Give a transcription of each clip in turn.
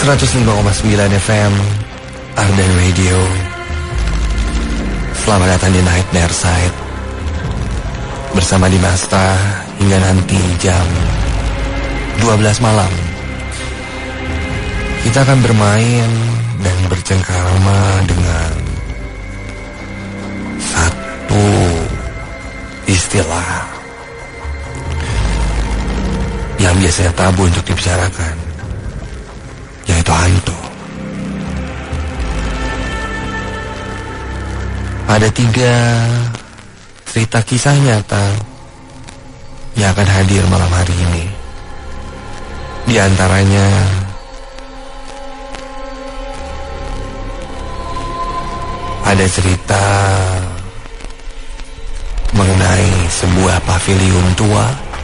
105,9 FM Ardan Radio. Selamat datang di Night Nearside bersama Dimasta hingga nanti jam 12 malam. Kita akan bermain dan bercengkrama dengan satu istilah yang biasanya tabu untuk dibicarakan, yaitu hantu. Ada 3 cerita kisah nyata yang akan hadir malam hari ini. Di antaranya ada cerita mengenai sebuah pavilion tua.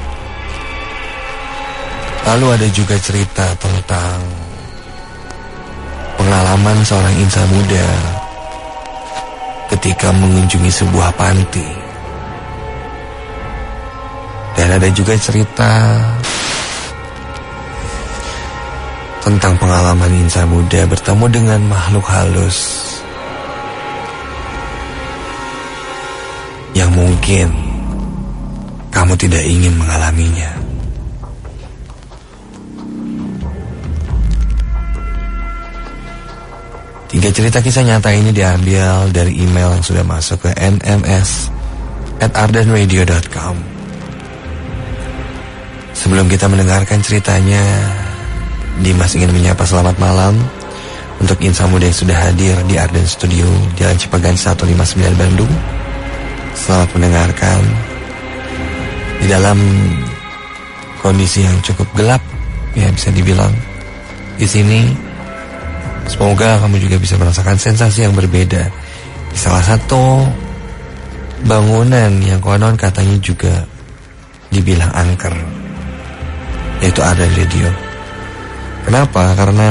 Lalu ada juga cerita tentang pengalaman seorang insan muda ketika mengunjungi sebuah panti. Dan ada juga cerita tentang pengalaman insan muda bertemu dengan makhluk halus yang mungkin kamu tidak ingin mengalaminya. Tiga cerita kisah nyata ini diambil dari email yang sudah masuk ke nms@ardanradio.com. Sebelum kita mendengarkan ceritanya, Dimas ingin menyapa selamat malam untuk insan muda yang sudah hadir di Ardan Studio, Jalan Cipaganti 159 Bandung. Selamat mendengarkan. Di dalam kondisi yang cukup gelap, ya bisa dibilang, di sini semoga kamu juga bisa merasakan sensasi yang berbeda di salah satu bangunan yang konon katanya juga dibilang angker, yaitu Ardan Radio. Kenapa? Karena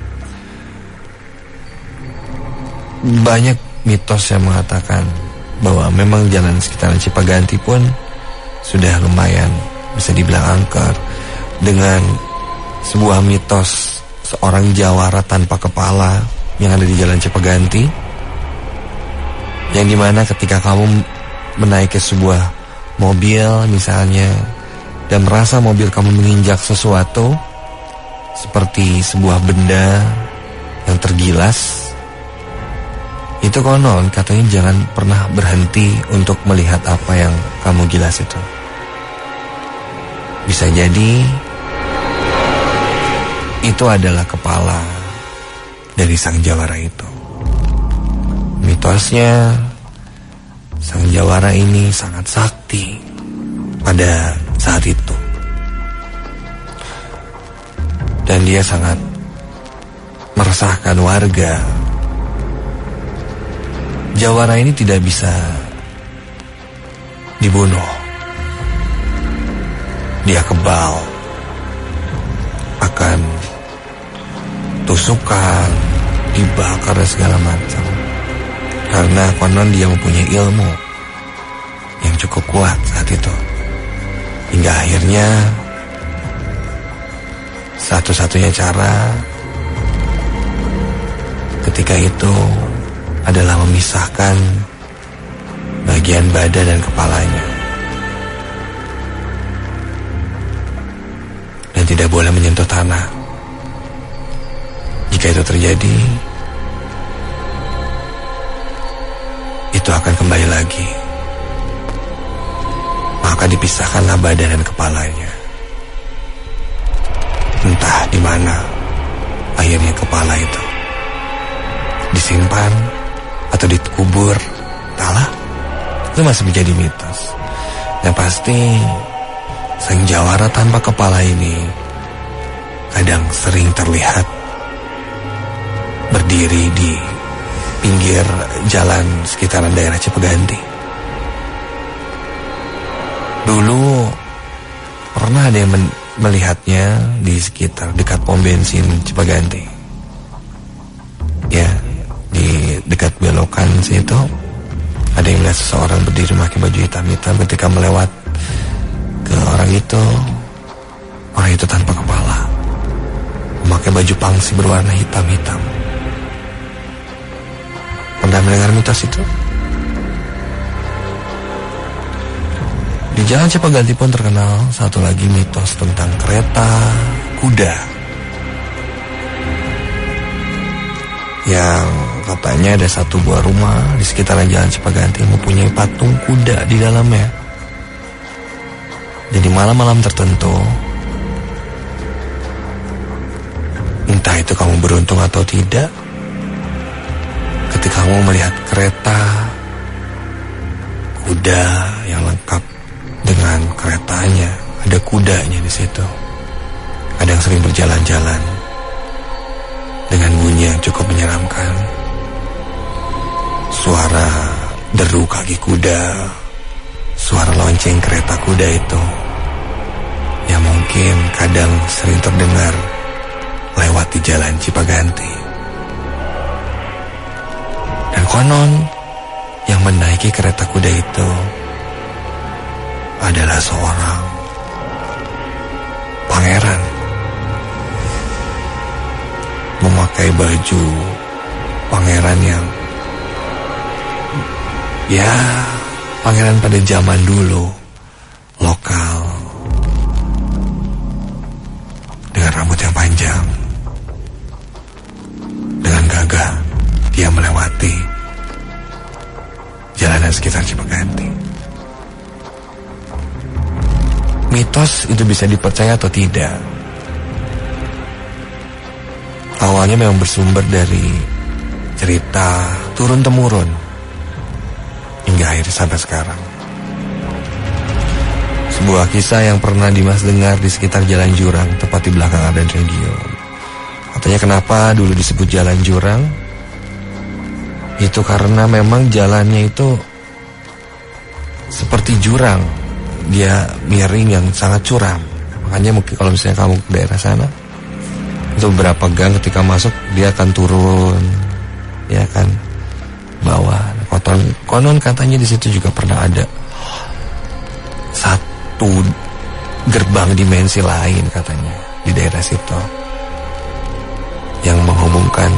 banyak mitos yang mengatakan bahwa memang jalan sekitaran Cipaganti pun sudah lumayan bisa dibilang angker, dengan sebuah mitos seorang jawara tanpa kepala yang ada di jalan Cipaganti, yang dimana ketika kamu menaiki sebuah mobil misalnya dan merasa mobil kamu menginjak sesuatu seperti sebuah benda yang tergilas, itu konon katanya jangan pernah berhenti untuk melihat apa yang kamu gilas itu. Bisa jadi itu adalah kepala dari sang jawara itu. Mitosnya, sang jawara ini sangat sakti pada saat itu, dan dia sangat meresahkan warga. Jawara ini tidak bisa dibunuh. Dia kebal akan tusukan, dibakar dan segala macam, karena konon dia mempunyai ilmu yang cukup kuat saat itu. Hingga akhirnya satu-satunya cara ketika itu adalah memisahkan bagian badan dan kepalanya, dan tidak boleh menyentuh tanah. Jika itu terjadi, itu akan kembali lagi. Maka dipisahkanlah badan dan kepalanya. Entah di mana akhirnya kepala itu disimpan atau dikubur, entahlah. Itu masih menjadi mitos. Yang pasti sang jawara tanpa kepala ini kadang sering terlihat berdiri di pinggir jalan sekitaran daerah Cipaganti. Dulu pernah ada yang melihatnya di sekitar dekat pom bensin Cipaganti. Ya, di dekat belokan situ ada yang melihat seseorang berdiri pakai baju hitam-hitam ketika melewat ke orang itu tanpa kepala. memakai baju pangsi berwarna hitam-hitam. Pernah mendengar mitos itu? Di Jalan Cipaganti pun terkenal satu lagi mitos tentang kereta kuda yang katanya ada satu buah rumah di sekitaran Jalan Cipaganti yang mempunyai patung kuda di dalamnya. Jadi malam-malam tertentu, entah itu kamu beruntung atau tidak, ketika kamu melihat kereta kuda yang lengkap dengan keretanya, ada kudanya di situ. Ada yang sering berjalan-jalan dengan bunyi yang cukup menyeramkan. Suara deru kaki kuda, suara lonceng kereta kuda itu, yang mungkin kadang sering terdengar lewat di Jalan Cipaganti. Dan konon yang menaiki kereta kuda itu adalah seorang pangeran memakai baju pangeran yang pangeran pada zaman dulu, lokal, dengan rambut yang panjang, dengan gagah dia melewati jalanan sekitar Cipaganti. Mitos itu bisa dipercaya atau tidak? Awalnya memang bersumber dari cerita turun-temurun hingga akhirnya sampai sekarang. Sebuah kisah yang pernah Dimas dengar di sekitar Jalan Jurang, tepat di belakang Ardan Radio. Katanya kenapa dulu disebut Jalan Jurang? Itu karena memang jalannya itu seperti jurang. Dia miring yang sangat curam. Makanya mungkin kalau misalnya kamu ke daerah sana, itu beberapa gang ketika masuk dia akan turun, dia akan bawah. Konon katanya di situ juga pernah ada satu gerbang dimensi lain katanya di daerah situ yang menghubungkan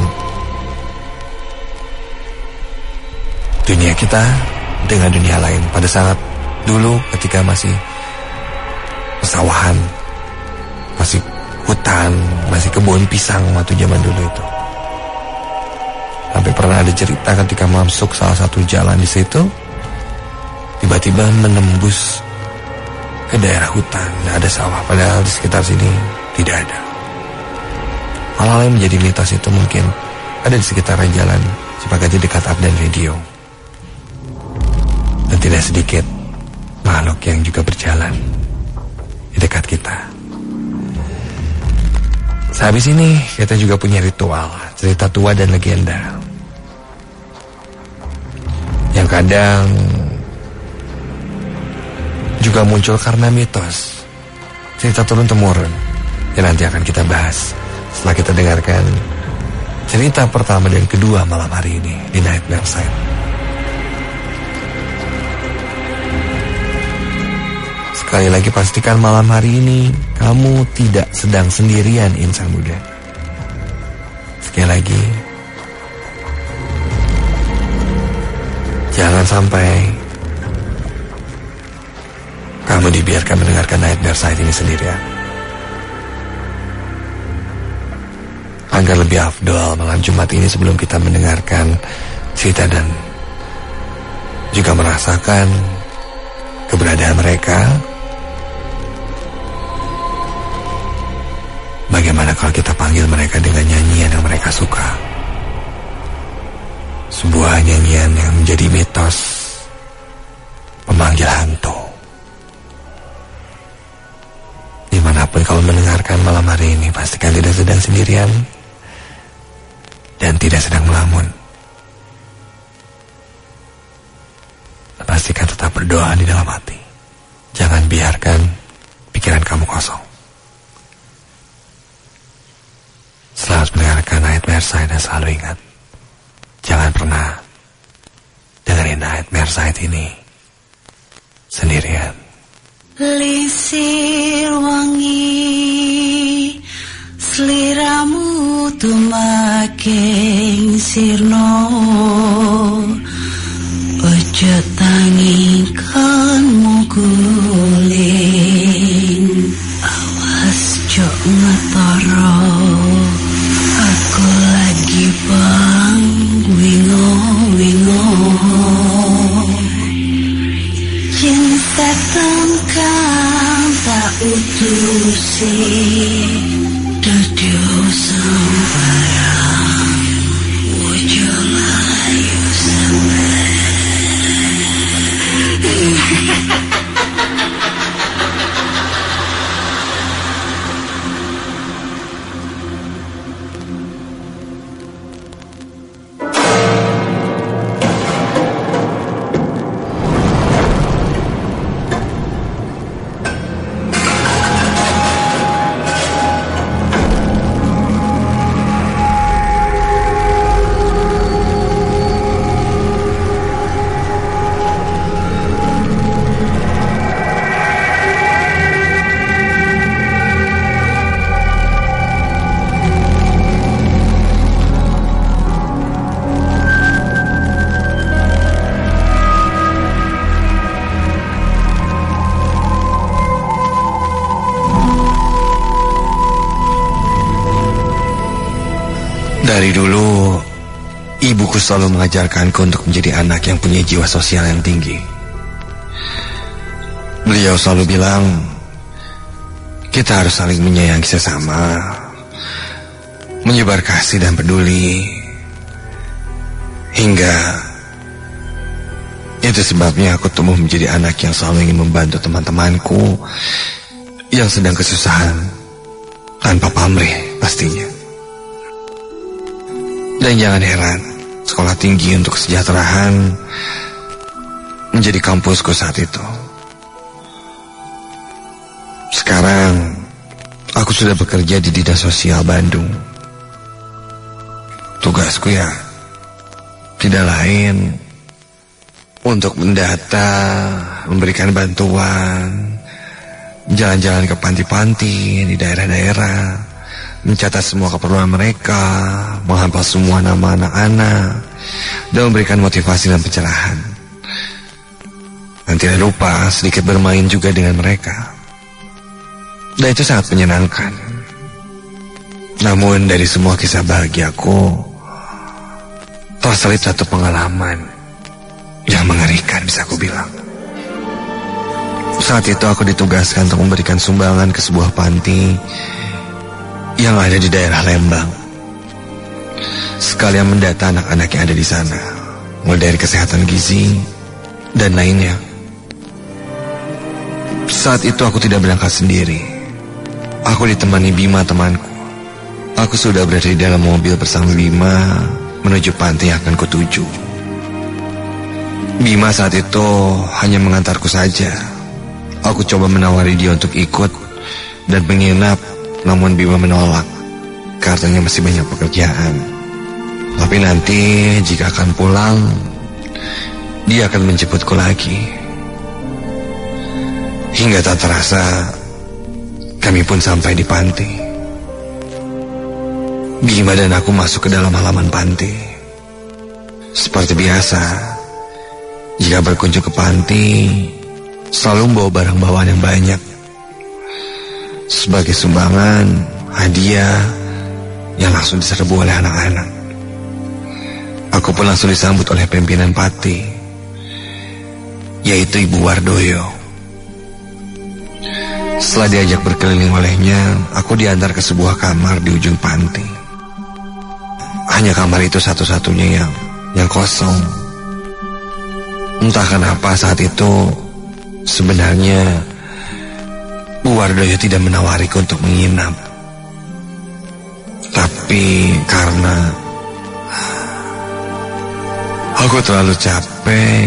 dunia kita dengan dunia lain pada saat dulu ketika masih pesawahan, masih hutan, masih kebun pisang waktu zaman dulu itu. Sampai pernah ada cerita ketika masuk salah satu jalan di situ, tiba-tiba menembus ke daerah hutan, ada sawah, padahal di sekitar sini tidak ada. Hal-hal yang menjadi mitos itu mungkin ada di sekitaran Jalan Cipaganti dekat Ardan Radio. Dan tidak sedikit makhluk yang juga berjalan di dekat kita. Sehabis ini kita juga punya ritual, cerita tua dan legenda, yang kadang juga muncul karena mitos, cerita turun-temurun, yang nanti akan kita bahas setelah kita dengarkan cerita pertama dan kedua malam hari ini di Nightmare Side. Sekali lagi pastikan malam hari ini kamu tidak sedang sendirian, insan muda. Sekali lagi, jangan sampai kamu dibiarkan mendengarkan Nightmare Side ini sendirian. Agar lebih afdol malam Jumat ini sebelum kita mendengarkan cerita dan juga merasakan keberadaan mereka, bagaimana kalau kita panggil mereka dengan nyanyian yang mereka suka? Sebuah nyanyian yang menjadi mitos pemanggil hantu. Dimanapun kalau mendengarkan malam hari ini, pastikan tidak sedang sendirian dan tidak sedang melamun. Pastikan tetap berdoa di dalam hati. Jangan biarkan pikiran kamu kosong. Selamat mendengarkan Nightmare Side dan selalu ingat, jangan pernah dengerin Nightmare Side ini sendirian. Lisir wangi Sliramu tumaking sirno, ojo tangingkan muguling, awas jok ngetoro, aku lagi bang wingo-wingo. Cinta tengkang tak utusi, Dudu sembarang, ojo layu sembarang. Dari dulu, ibuku selalu mengajarkanku untuk menjadi anak yang punya jiwa sosial yang tinggi. Beliau selalu bilang, kita harus saling menyayangi sesama, menyebar kasih dan peduli. Hingga itu sebabnya aku tumbuh menjadi anak yang selalu ingin membantu teman-temanku yang sedang kesusahan, tanpa pamrih pastinya. Dan jangan heran, sekolah tinggi untuk kesejahteraan menjadi kampusku saat itu. Sekarang, aku sudah bekerja di Dinas Sosial Bandung. Tugasku ya, tidak lain untuk mendata, memberikan bantuan, jalan-jalan ke panti-panti di daerah-daerah, mencatat semua keperluan mereka, menghafal semua nama anak-anak, dan memberikan motivasi dan pencerahan. Dan tidak lupa sedikit bermain juga dengan mereka. Dan itu sangat menyenangkan. Namun dari semua kisah bahagiaku, terselip satu pengalaman yang mengerikan, bisa aku bilang. Saat itu aku ditugaskan untuk memberikan sumbangan ke sebuah panti yang ada di daerah Lembang. Sekalian mendata anak-anak yang ada di sana, mulai dari kesehatan gizi dan lainnya. Saat itu aku tidak berangkat sendiri. Aku ditemani Bima, temanku. Aku sudah berada di dalam mobil bersama Bima menuju panti yang akan kutuju. Bima saat itu hanya mengantarku saja. Aku coba menawari dia untuk ikut dan menginap, namun Bima menolak. Katanya masih banyak pekerjaan. Tapi nanti jika akan pulang, dia akan menjemputku lagi. Hingga tak terasa, kami pun sampai di panti. Bima dan aku masuk ke dalam halaman panti. Seperti biasa, jika berkunjung ke panti, selalu membawa barang bawaan yang banyak sebagai sumbangan, hadiah yang langsung diserbu oleh anak-anak. Aku pun langsung disambut oleh pimpinan panti, yaitu Ibu Wardoyo. Setelah diajak berkeliling olehnya, aku diantar ke sebuah kamar di ujung panti. Hanya kamar itu satu-satunya yang kosong. Entah kenapa saat itu sebenarnya Bu Wardoyo tidak menawariku untuk menginap. Tapi karena aku terlalu capek,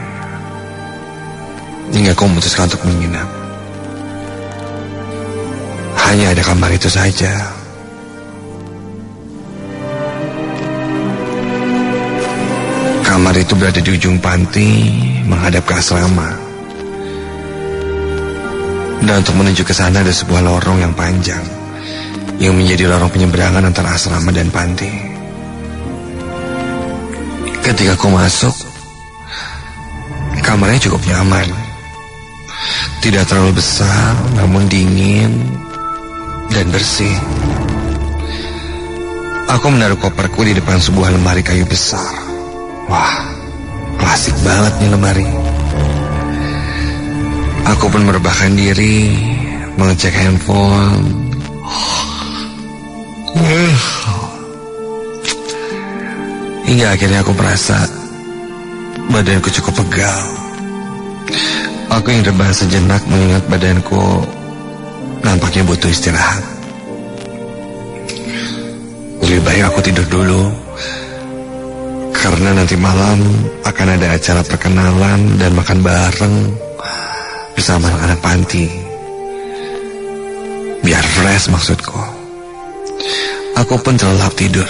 hingga aku memutuskan untuk menginap. Hanya ada kamar itu saja. Kamar itu berada di ujung panti, menghadap ke asrama. Dan untuk menuju ke sana ada sebuah lorong yang panjang, yang menjadi lorong penyeberangan antara asrama dan panti. Ketika aku masuk, kamarnya cukup nyaman. Tidak terlalu besar, namun dingin dan bersih. Aku menaruh koperku di depan sebuah lemari kayu besar. Wah, klasik banget nih lemari. Aku pun merebahkan diri, mengecek handphone. Hingga akhirnya aku merasa badanku cukup pegal. Aku yang rebahan sejenak mengingat badanku nampaknya butuh istirahat. Lebih baik aku tidur dulu, karena nanti malam akan ada acara perkenalan dan makan bareng bersama anak-anak panti. Biar fresh maksudku. Aku pun terlelap tidur.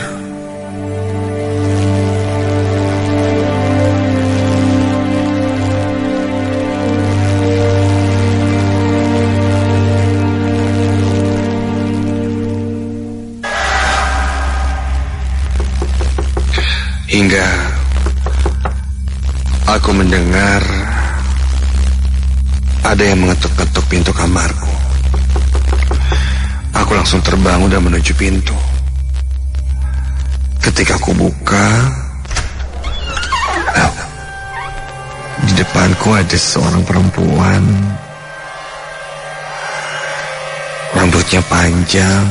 Hingga aku mendengar ada yang mengetuk-ketuk pintu kamarku. Aku langsung terbangun dan menuju pintu. Ketika aku buka, di depanku ada seorang perempuan. Rambutnya panjang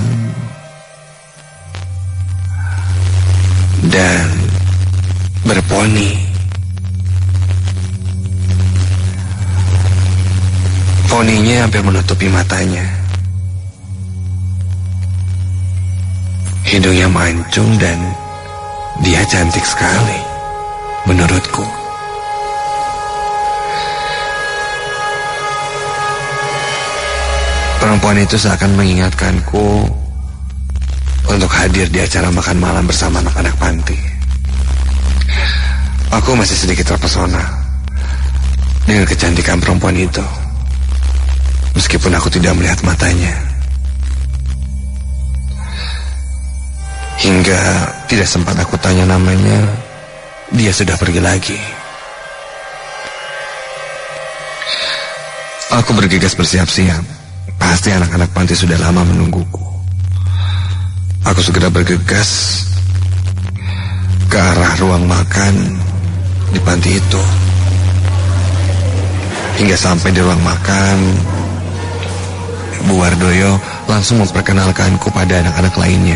dan berponi. Poninya hampir menutupi matanya. Hidungnya mancung dan dia cantik sekali menurutku. Perempuan itu seakan mengingatkanku untuk hadir di acara makan malam bersama anak-anak panti. Aku masih sedikit terpesona dengan kecantikan perempuan itu, meskipun aku tidak melihat matanya. Hingga tidak sempat aku tanya namanya, dia sudah pergi lagi. Aku bergegas bersiap-siap. Pasti anak-anak panti sudah lama menungguku. Aku segera bergegas ke arah ruang makan di panti itu. Hingga sampai di ruang makan, Bu Wardoyo langsung memperkenalkanku pada anak-anak lainnya.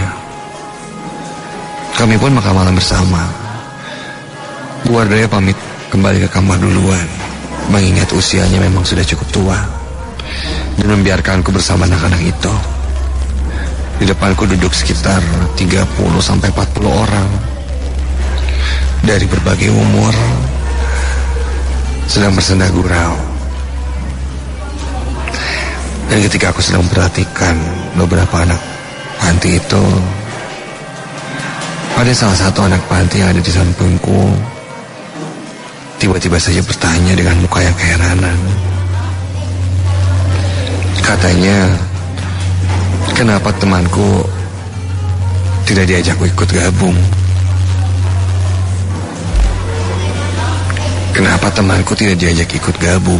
Kami pun makan malam bersama. Bu Wardoyo pamit kembali ke kamar duluan, mengingat usianya memang sudah cukup tua, dan membiarkanku bersama anak-anak itu. Di depanku duduk sekitar 30-40 orang dari berbagai umur, sedang bersenda gurau. Dan ketika aku sedang memperhatikan beberapa anak panti itu, ada salah satu anak panti yang ada di sampingku tiba-tiba saja bertanya dengan muka yang keheranan. Katanya, kenapa temanku tidak diajakku ikut gabung? Kenapa temanku tidak diajak ikut gabung?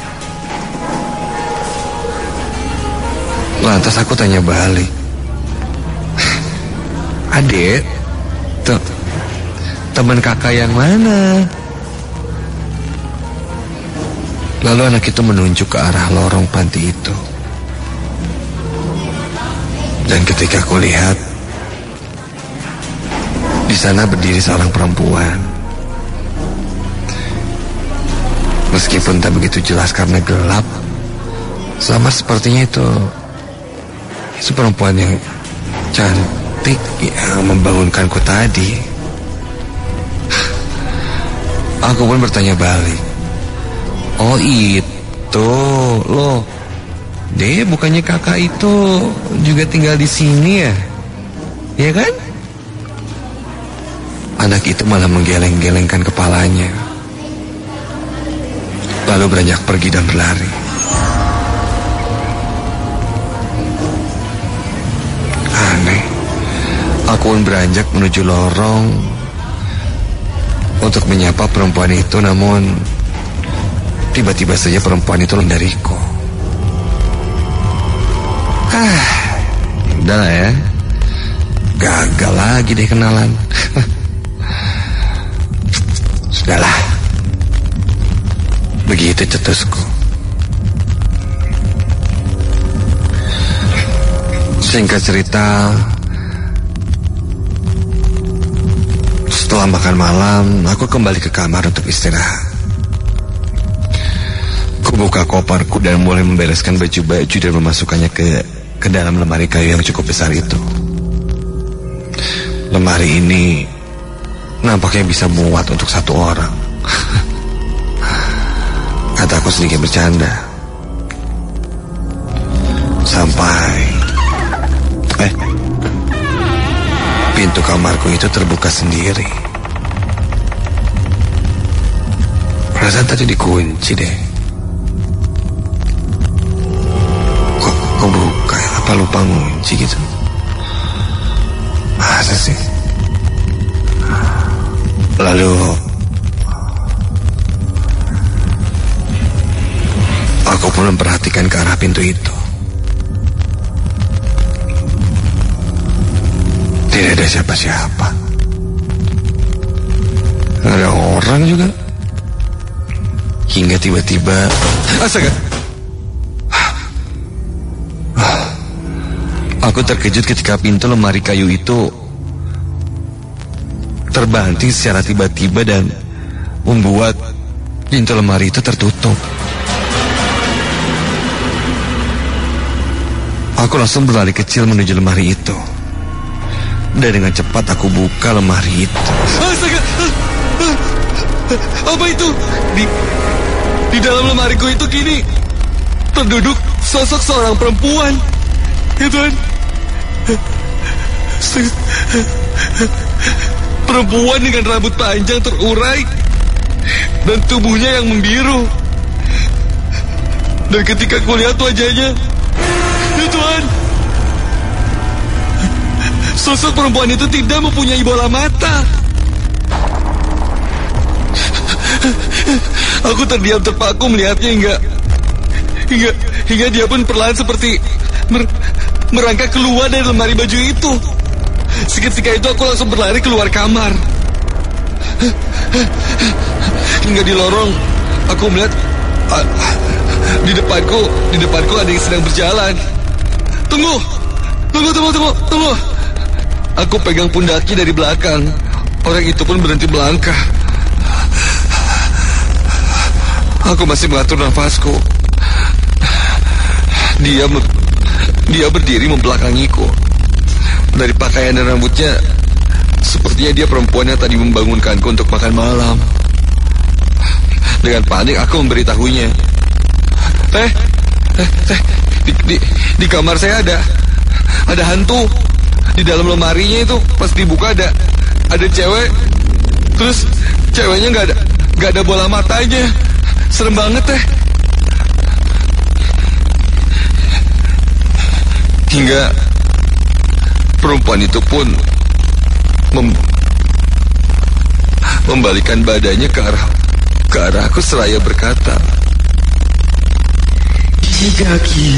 Lantas aku tanya balik, Adek, teman kakak yang mana? Lalu anak itu menunjuk ke arah lorong panti itu. Dan ketika aku lihat, di sana berdiri seorang perempuan. Meskipun tak begitu jelas karena gelap, sama sepertinya itu perempuan yang cantik yang membangunkanku tadi. Aku pun bertanya balik, oh itu loh, dia bukannya kakak itu juga tinggal di sini ya? Ya kan? Anak itu malah menggeleng-gelengkan kepalanya, lalu beranjak pergi dan berlari. Aku pun beranjak menuju lorong untuk menyapa perempuan itu, namun tiba-tiba saja perempuan itu mendariku. Udahlah ya, gagal lagi deh kenalan. Sudahlah, begitu cetusku. Singkat cerita, setelah makan malam, aku kembali ke kamar untuk istirahat. Kubuka koperku dan mulai membereskan baju-baju dan memasukkannya ke dalam lemari kayu yang cukup besar itu. Lemari ini nampaknya bisa muat untuk satu orang. Kataku sedikit bercanda. Sampai pintu kamarku itu terbuka sendiri. Perasaan tadi dikunci deh. Kok buka ya? Apa lupa ngunci gitu? Masa sih? Lalu aku pun memperhatikan ke arah pintu itu. Tidak ada siapa-siapa. Nggak ada orang juga. Hingga tiba-tiba, astaga, aku terkejut ketika pintu lemari kayu itu terbanting secara tiba-tiba dan membuat pintu lemari itu tertutup. Aku langsung berlari kecil menuju lemari itu. Dan dengan cepat aku buka lemari itu. Astaga! Apa itu? Di dalam lemariku itu kini terduduk sosok seorang perempuan. Ya Tuhan. Perempuan dengan rambut panjang terurai dan tubuhnya yang membiru. Dan ketika kulihat wajahnya, ya Tuhan, sosok perempuan itu tidak mempunyai bola mata. Aku terdiam terpaku melihatnya hingga dia pun perlahan seperti merangkak keluar dari lemari baju itu. Seketika itu aku langsung berlari keluar kamar. Hingga di lorong aku melihat di depanku ada yang sedang berjalan. Tunggu. Aku pegang pundaknya dari belakang. Orang itu pun berhenti melangkah. Aku masih mengatur nafasku. Dia berdiri membelakangiku. Dari pakaian dan rambutnya, sepertinya dia perempuan yang tadi membangunkanku untuk makan malam. Dengan panik aku memberitahunya, Teh, di kamar saya ada hantu. Di dalam lemarinya itu pas dibuka ada cewek. Terus ceweknya nggak ada bola matanya. Serem banget, Teh. Hingga perempuan itu pun membalikkan badannya ke arahku seraya berkata, "Jika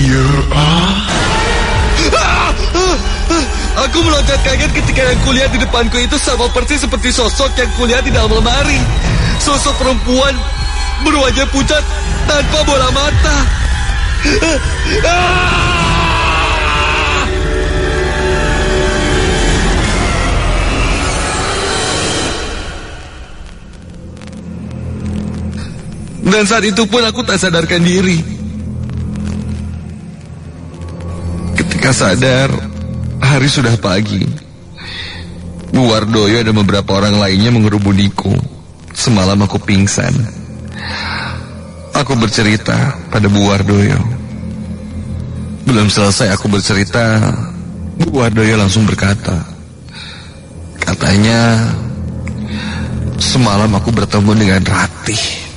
Aku meloncat kaget ketika yang kulihat di depanku itu sama persis seperti sosok yang kulihat di dalam lemari. Sosok perempuan berwajah pucat tanpa bola mata. Dan saat itu pun aku tak sadarkan diri. Ketika sadar, hari sudah pagi. Bu Wardoyo dan beberapa orang lainnya mengerumuniku. Semalam aku pingsan. Aku bercerita pada Bu Wardoyo. Belum selesai aku bercerita, Bu Wardoyo langsung berkata, katanya, semalam aku bertemu dengan Ratih.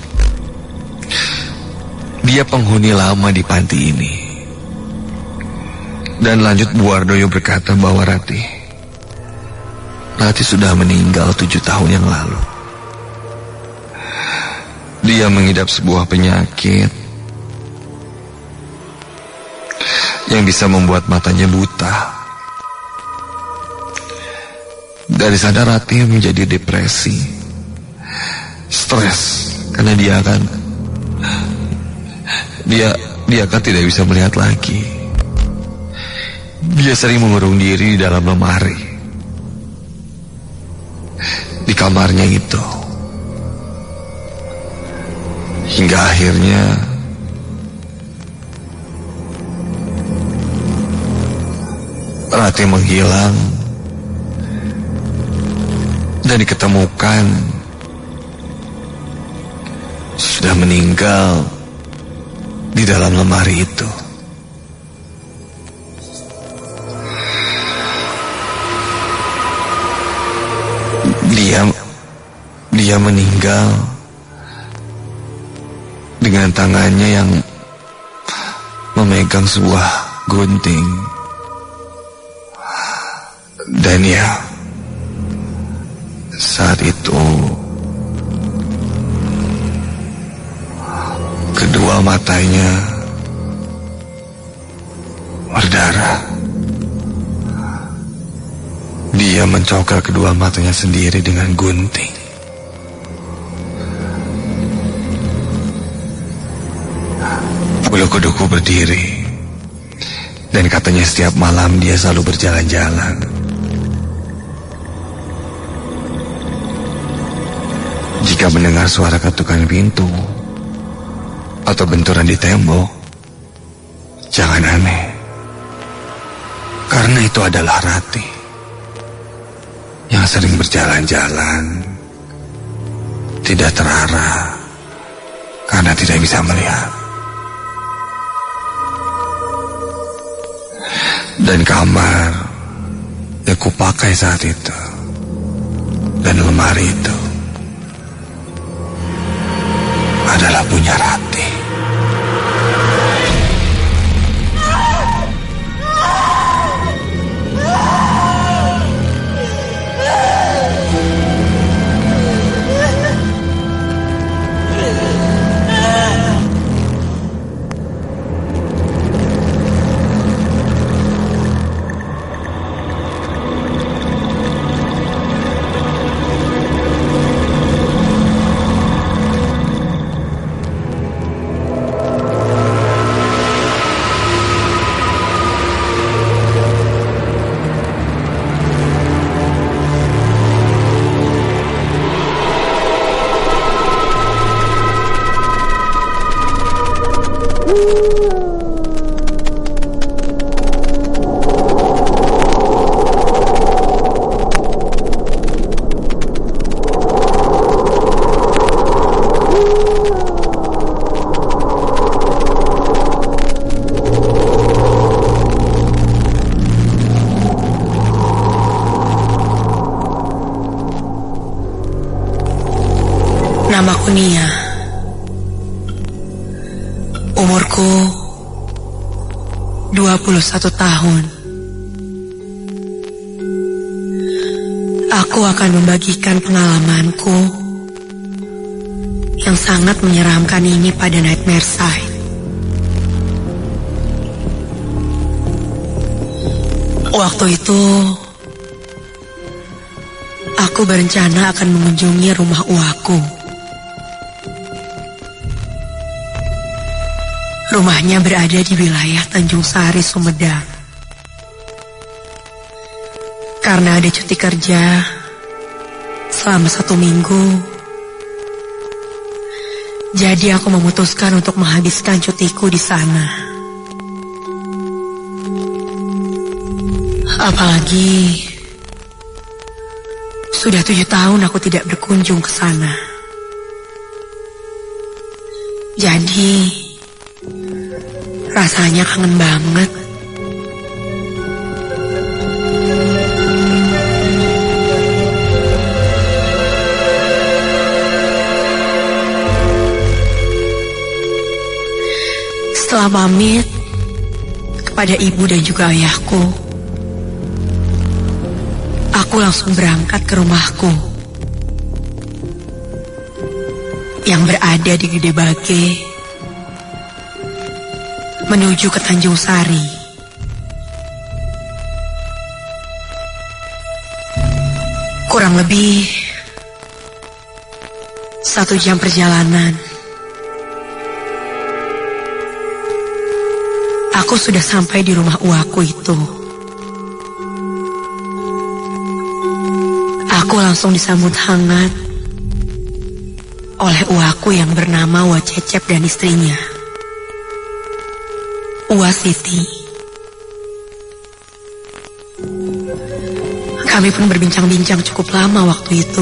Dia penghuni lama di panti ini. Dan lanjut Bu Wardoyo berkata bahwa Ratih Rati sudah meninggal 7 tahun yang lalu. Dia mengidap sebuah penyakit yang bisa membuat matanya buta. Dari sana Rati menjadi depresi, stres, karena dia akan tidak bisa melihat lagi. Dia sering mengurung diri di dalam lemari, di kamarnya itu. Hingga akhirnya Rati menghilang dan diketemukan sudah meninggal di dalam lemari itu. Dia meninggal dengan tangannya yang memegang sebuah gunting. Dan ya, saat itu kedua matanya berdarah. Dia mencokal kedua matanya sendiri dengan gunting. Bulu kuduku berdiri, dan katanya setiap malam dia selalu berjalan-jalan. Jika mendengar suara ketukan pintu atau benturan di tembok, jangan aneh, karena itu adalah Rati yang sering berjalan-jalan, tidak terarah karena tidak bisa melihat. Dan kamar yang kupakai saat itu, dan lemari itu adalah punya Rati. Namaku Nia. Umurku 21 tahun. Aku akan membagikan pengalamanku yang sangat menyeramkan ini pada Nightmare Side. Waktu itu aku berencana akan mengunjungi rumah uaku. Rumahnya berada di wilayah Tanjung Sari, Sumedang. Karena ada cuti kerja selama 1 minggu, jadi aku memutuskan untuk menghabiskan cutiku di sana. Apalagi sudah 7 tahun aku tidak berkunjung ke sana. Jadi rasanya kangen banget. Setelah pamit kepada ibu dan juga ayahku, Aku langsung berangkat ke rumahku yang berada di Gede Bage menuju ke Tanjung Sari. Kurang lebih 1 jam perjalanan. Aku sudah sampai di rumah uaku itu. Aku langsung disambut hangat oleh uaku yang bernama Uwa Cecep dan istrinya, Uwa Siti. Kami pun berbincang-bincang cukup lama waktu itu.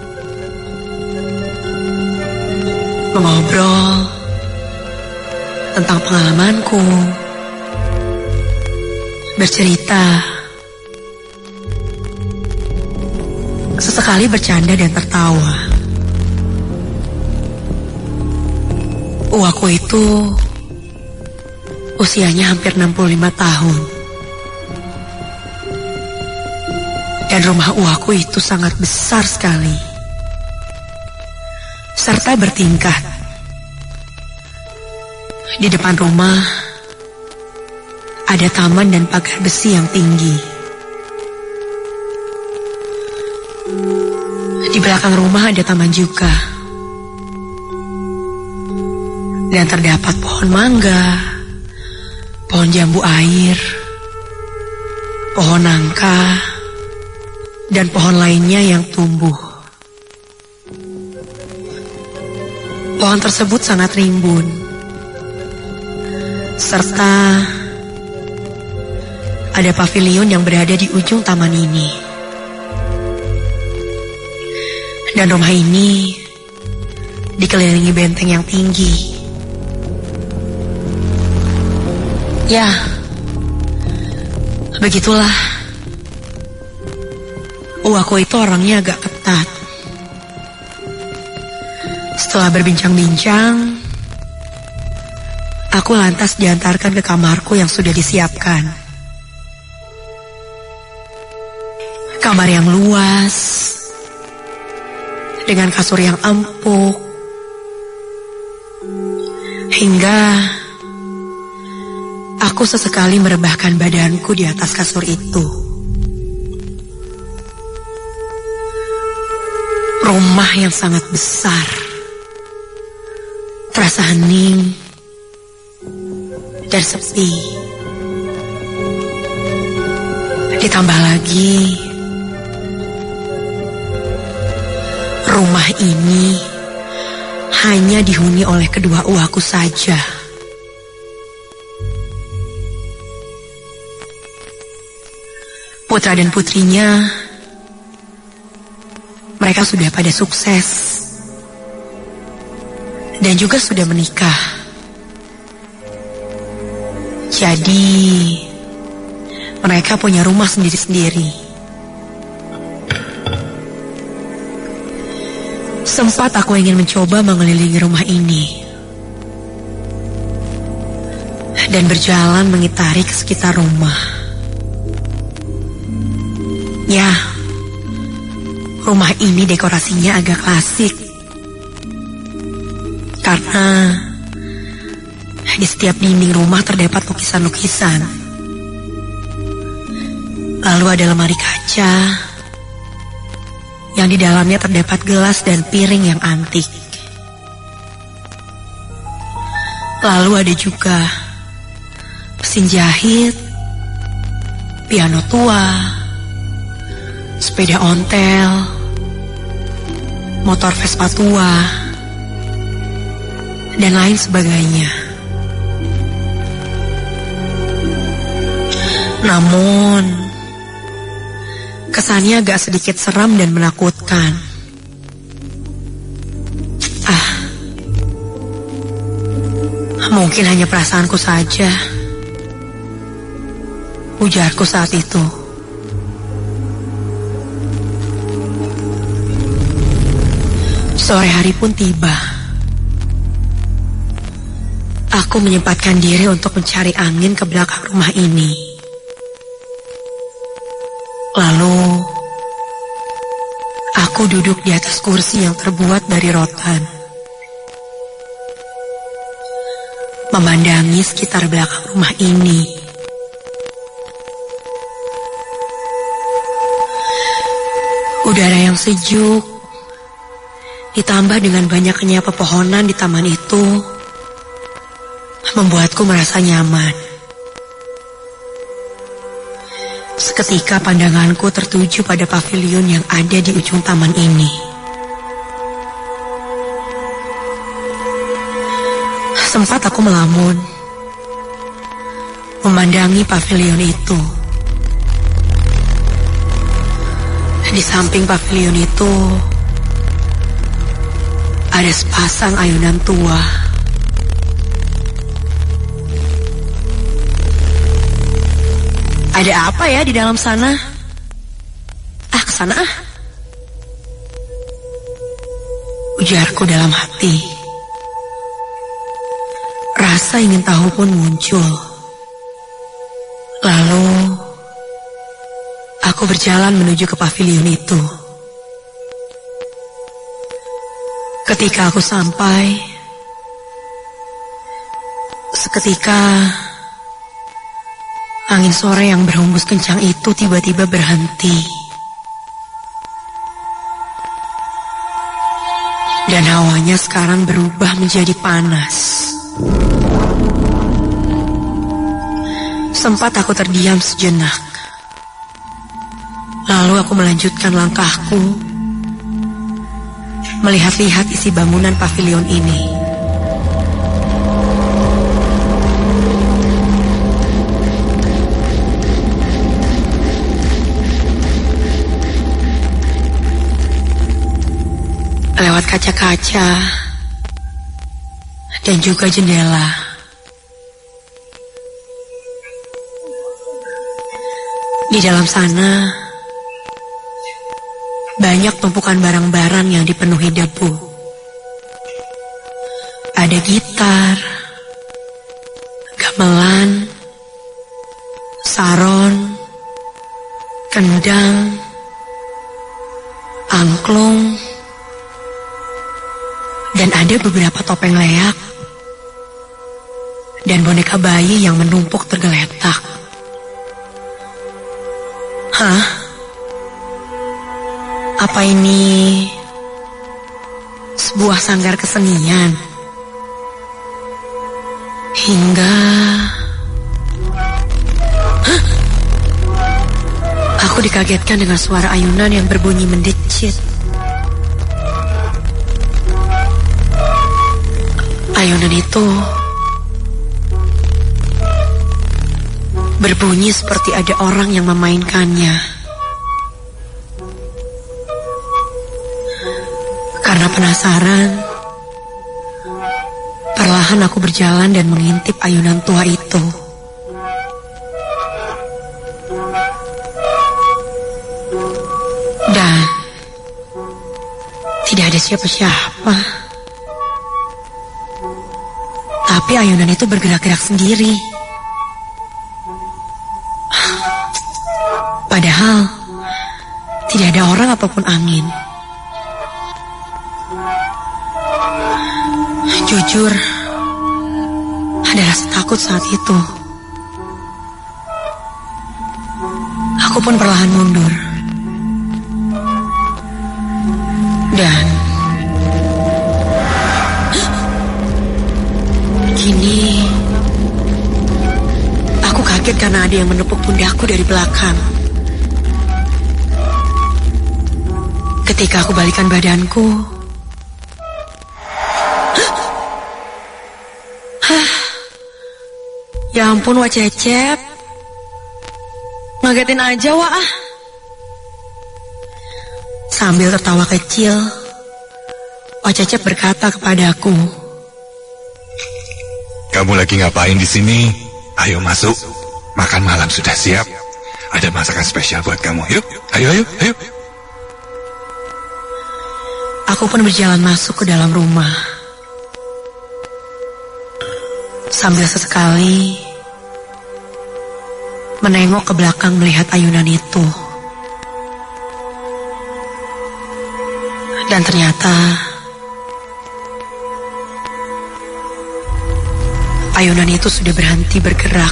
Mengobrol tentang pengalamanku, bercerita, sesekali bercanda dan tertawa. Uaku itu usianya hampir 65 tahun. Dan rumah uaku itu sangat besar sekali, serta bertingkat. Di depan rumah ada taman dan pagar besi yang tinggi. Di belakang rumah ada taman juga. Dan terdapat pohon mangga, pohon jambu air, pohon nangka, dan pohon lainnya yang tumbuh. Pohon tersebut sangat rimbun, serta ada pavilion yang berada di ujung taman ini. Dan rumah ini dikelilingi benteng yang tinggi. Ya, begitulah. Uaku itu orangnya agak ketat. Setelah berbincang-bincang, aku lantas diantarkan ke kamarku yang sudah disiapkan. Kamar yang luas, dengan kasur yang empuk, hingga aku sesekali merebahkan badanku di atas kasur itu. Rumah yang sangat besar, terasa hening dan sepi. Ditambah lagi, rumah ini hanya dihuni oleh kedua uaku saja. Putra dan putrinya, mereka sudah pada sukses dan juga sudah menikah. Jadi, mereka punya rumah sendiri-sendiri. Sempat aku ingin mencoba mengelilingi rumah ini dan berjalan mengitari ke sekitar rumah. Ya, rumah ini dekorasinya agak klasik. Karena di setiap dinding rumah terdapat lukisan-lukisan. Lalu ada lemari kaca yang di dalamnya terdapat gelas dan piring yang antik. Lalu ada juga mesin jahit, piano tua, sepeda ontel, motor Vespa tua, dan lain sebagainya. Namun, kesannya agak sedikit seram dan menakutkan. Mungkin hanya perasaanku saja, ujarku saat itu. Sore hari pun tiba. Aku menyempatkan diri untuk mencari angin ke belakang rumah ini. Lalu, Aku duduk di atas kursi yang terbuat dari rotan, memandangi sekitar belakang rumah ini. Udara yang sejuk, ditambah dengan banyaknya pepohonan di taman itu, membuatku merasa nyaman. Seketika pandanganku tertuju pada pavilion yang ada di ujung taman ini. Sempat aku melamun, memandangi pavilion itu. Di samping pavilion itu, ada sepasang ayunan tua. Ada apa ya di dalam sana? Kesana ah. Ujarku dalam hati. Rasa ingin tahu pun muncul. Lalu, aku berjalan menuju ke pavilion itu. Ketika aku sampai, seketika angin sore yang berhembus kencang itu tiba-tiba berhenti. Dan hawanya sekarang berubah menjadi panas. Sempat aku terdiam sejenak. Lalu aku melanjutkan langkahku, melihat-lihat isi bangunan pavilion ini. Lewat kaca-kaca dan juga jendela, di dalam sana banyak tumpukan barang-barang yang dipenuhi debu. Ada gitar, gamelan, saron, kendang, angklung, dan ada beberapa topeng leak dan boneka bayi yang menumpuk tergeletak. Hah? Apa ini sebuah sanggar kesenian? Hingga aku dikagetkan dengan suara ayunan yang berbunyi mendecit. Ayunan itu berbunyi seperti ada orang yang memainkannya. Karena penasaran, perlahan aku berjalan dan mengintip ayunan tua itu. Dan tidak ada siapa-siapa. Tapi ayunan itu bergerak-gerak sendiri. Padahal tidak ada orang apapun angin. Jujur, ada rasa takut saat itu. Aku pun perlahan mundur. Dan kini aku kaget karena ada yang menepuk pundakku dari belakang. Ketika aku balikan badanku, ya ampun Wak Cecep, ngagetin aja Wak ah. Sambil tertawa kecil, Wak Cecep berkata kepadaku, "Kamu lagi ngapain di sini? Ayo masuk. Makan malam sudah siap. Ada masakan spesial buat kamu. Yuk, ayo. Aku pun berjalan masuk ke dalam rumah. Sambil sesekali menengok ke belakang melihat ayunan itu. Dan ternyata ayunan itu sudah berhenti bergerak.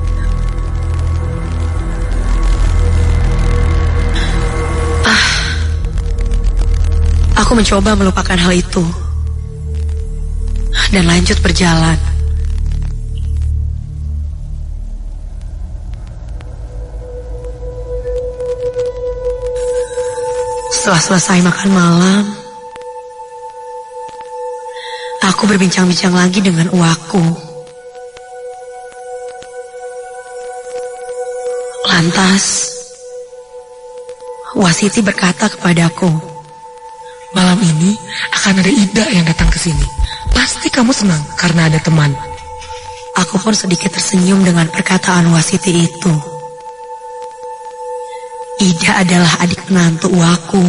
Aku mencoba melupakan hal itu dan lanjut berjalan. Setelah selesai makan malam, aku berbincang-bincang lagi dengan uakku. Lantas, Wasiti berkata kepadaku, "Malam ini akan ada Ida yang datang ke sini. Pasti kamu senang karena ada teman." Aku pun sedikit tersenyum dengan perkataan Wasiti itu. Ida adalah adik menantu uaku.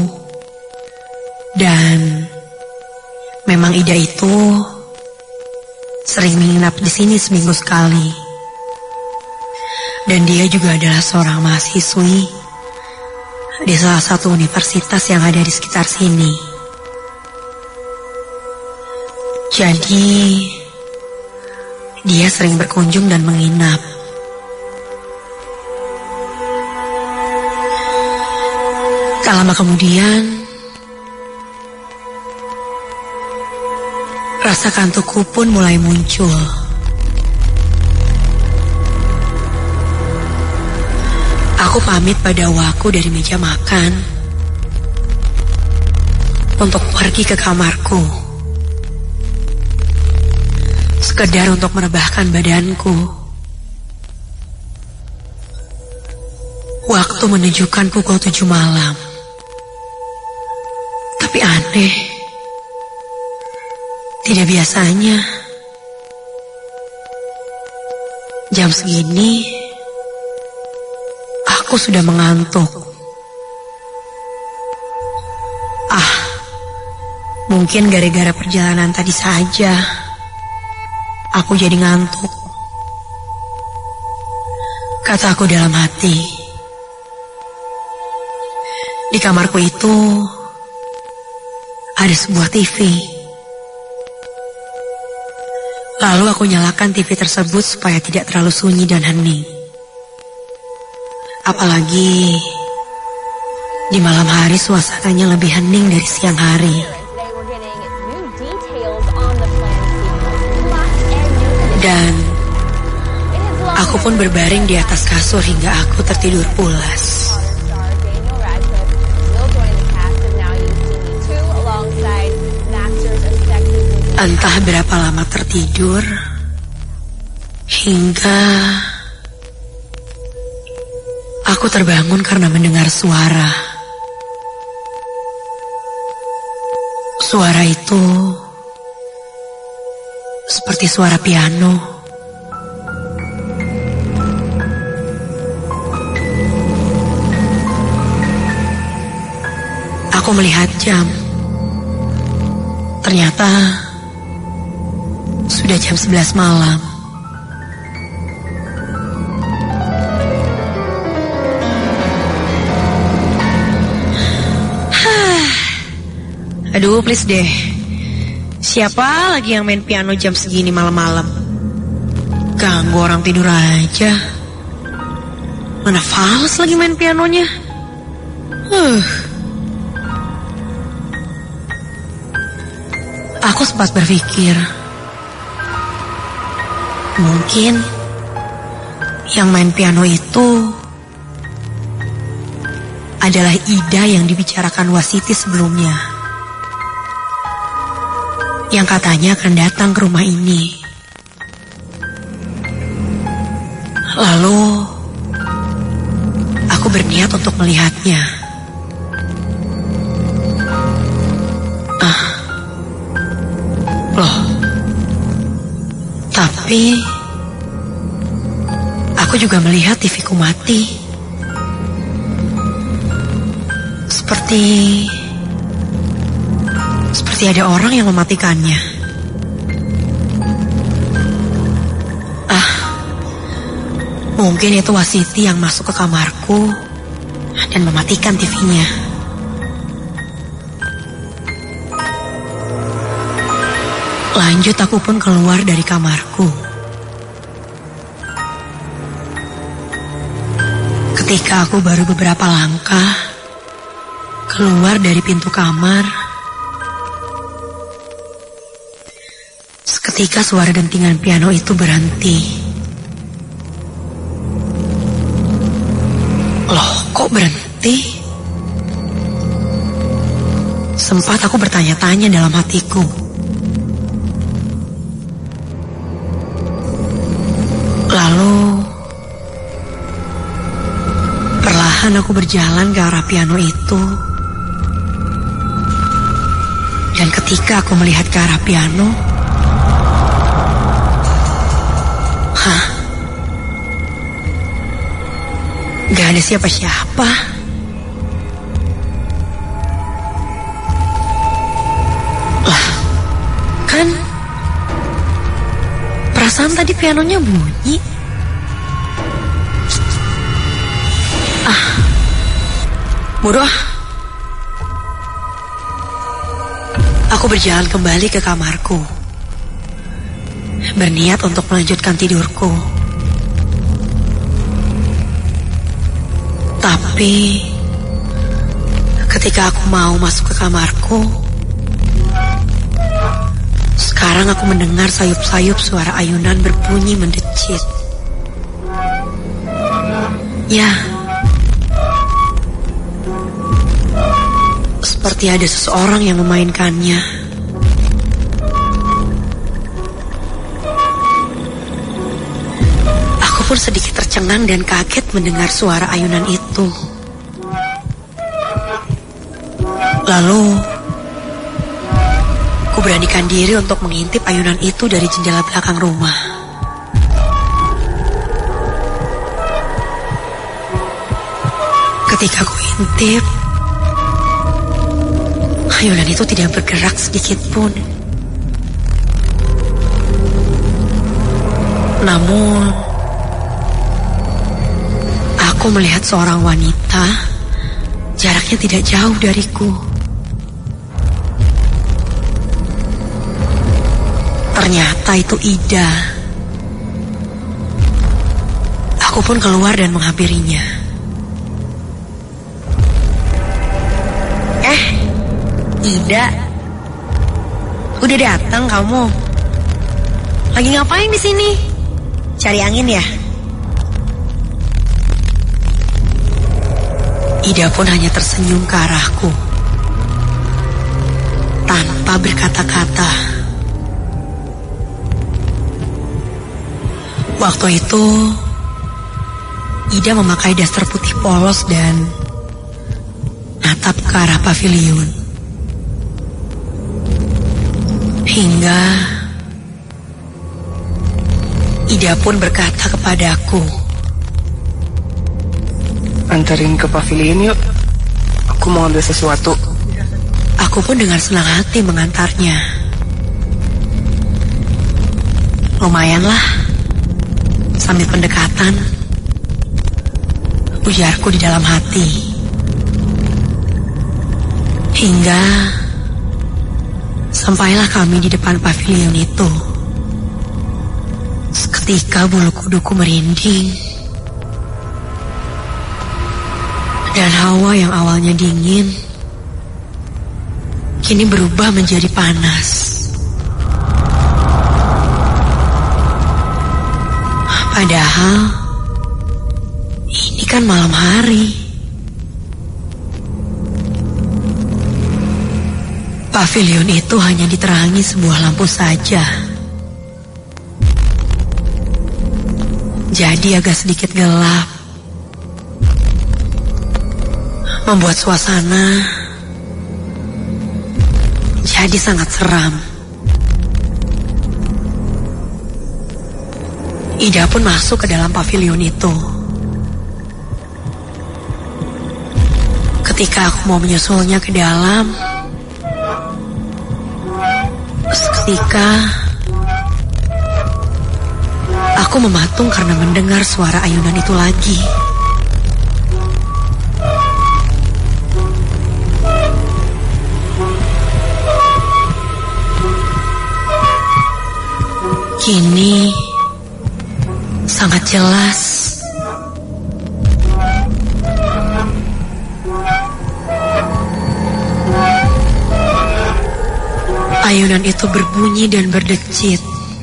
Dan memang Ida itu sering menginap di sini seminggu sekali. Dan dia juga adalah seorang mahasiswi di salah satu universitas yang ada di sekitar sini. Jadi dia sering berkunjung dan menginap. Tak lama kemudian, rasa kantukku pun mulai muncul. Aku pamit pada uakku dari meja makan untuk pergi ke kamarku. Sekedar untuk merebahkan badanku. Waktu menunjukkan pukul 7 malam. Tapi aneh. Tidak biasanya. Jam segini, aku sudah mengantuk. Mungkin gara-gara perjalanan tadi saja. Aku jadi ngantuk. Kataku dalam hati. Di kamarku itu ada sebuah TV. Lalu aku nyalakan TV tersebut supaya tidak terlalu sunyi dan hening. Apalagi di malam hari suasananya lebih hening dari siang hari. Dan aku pun berbaring di atas kasur hingga aku tertidur pulas. Entah berapa lama tertidur, hingga aku terbangun karena mendengar suara. Suara itu seperti suara piano. Aku melihat jam. Ternyata sudah jam 11 malam. Aduh, please deh. Siapa lagi yang main piano jam segini malam-malam? Ganggu orang tidur aja. Mana fals lagi main pianonya? Aku sempat berpikir, mungkin yang main piano itu adalah Ida yang dibicarakan Wasiti sebelumnya, yang katanya akan datang ke rumah ini. Lalu aku berniat untuk melihatnya. Loh, tapi aku juga melihat TV-ku mati. Seperti ada orang yang mematikannya. Mungkin itu Wasiti yang masuk ke kamarku dan mematikan TV-nya. Lanjut aku pun keluar dari kamarku. Ketika aku baru beberapa langkah keluar dari pintu kamar, seketika suara dentingan piano itu berhenti. Loh, kok berhenti? Sempat aku bertanya-tanya dalam hatiku. Lalu perlahan aku berjalan ke arah piano itu. Dan ketika aku melihat ke arah piano, gak ada siapa-siapa. Lah, kan perasaan tadi pianonya bunyi. Bodoh. Aku berjalan kembali ke kamarku, berniat untuk melanjutkan tidurku. Tapi ketika aku mau masuk ke kamarku, sekarang aku mendengar sayup-sayup suara ayunan berbunyi mendecit. Ya, seperti ada seseorang yang memainkannya. Aku pun sedikit tercengang dan kaget mendengar suara ayunan itu. Lalu, aku beranikan diri untuk mengintip ayunan itu dari jendela belakang rumah. Ketika aku intip, ayunan itu tidak bergerak sedikit pun. Namun, aku melihat seorang wanita, jaraknya tidak jauh dariku. Ternyata itu Ida. Aku pun keluar dan menghampirinya. Ida, udah datang kamu? Lagi ngapain di sini? Cari angin ya? Ida pun hanya tersenyum ke arahku, tanpa berkata-kata. Waktu itu, Ida memakai daster putih polos dan natap ke arah pavilion. Hingga Ida pun berkata kepadaku, Anterin ke pavilion yuk, aku mau ambil sesuatu. Aku pun dengan senang hati mengantarnya. Lumayanlah, sambil pendekatan, ujarku di dalam hati. Hingga sampailah kami di depan pavilion itu. Seketika bulu kuduku merinding. Dan hawa yang awalnya dingin kini berubah menjadi panas. Padahal ini kan malam hari. Pavilion itu hanya diterangi sebuah lampu saja. Jadi agak sedikit gelap, membuat suasana jadi sangat seram. Ida pun masuk ke dalam pavilion itu. Ketika aku mau menyusulnya ke dalam, seketika aku mematung karena mendengar suara ayunan itu lagi. Kini sangat jelas. Ayunan itu berbunyi dan berdecit.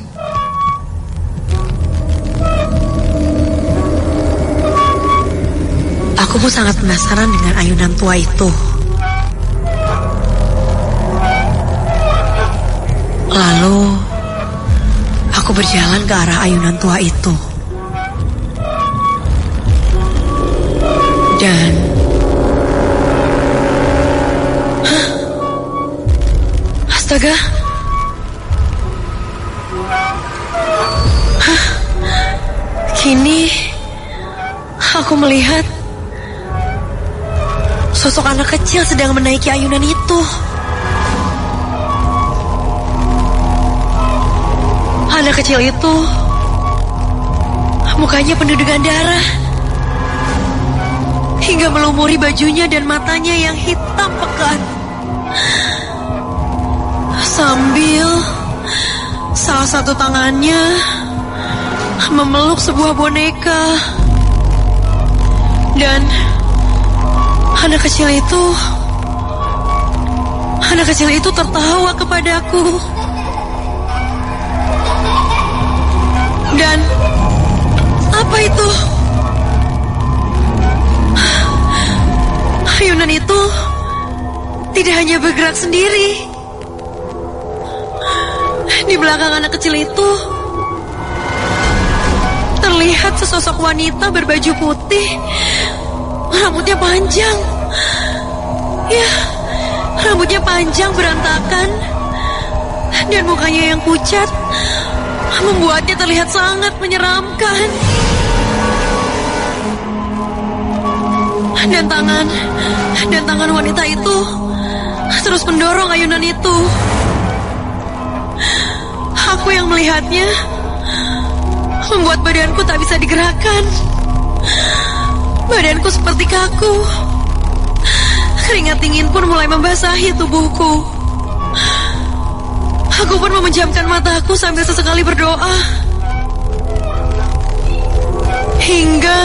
Aku pun sangat penasaran dengan ayunan tua itu. Lalu aku berjalan ke arah ayunan tua itu. Dan astaga. Kini aku melihat sosok anak kecil sedang menaiki ayunan itu. Anak kecil itu mukanya penuh dengan darah, hingga melumuri bajunya dan matanya yang hitam pekat. Sambil salah satu tangannya memeluk sebuah boneka. Dan anak kecil itu tertawa kepadaku. Dan apa itu? Ayunan itu tidak hanya bergerak sendiri. Di belakang anak kecil itu terlihat sesosok wanita berbaju putih, rambutnya panjang. Ya, rambutnya panjang berantakan, dan mukanya yang pucat membuatnya terlihat sangat menyeramkan. Dan tangan wanita itu terus mendorong ayunan itu. Aku yang melihatnya membuat badanku tak bisa digerakkan. Badanku seperti kaku. Keringat dingin pun mulai membasahi tubuhku. Aku pun memejamkan mataku sambil sesekali berdoa. Hingga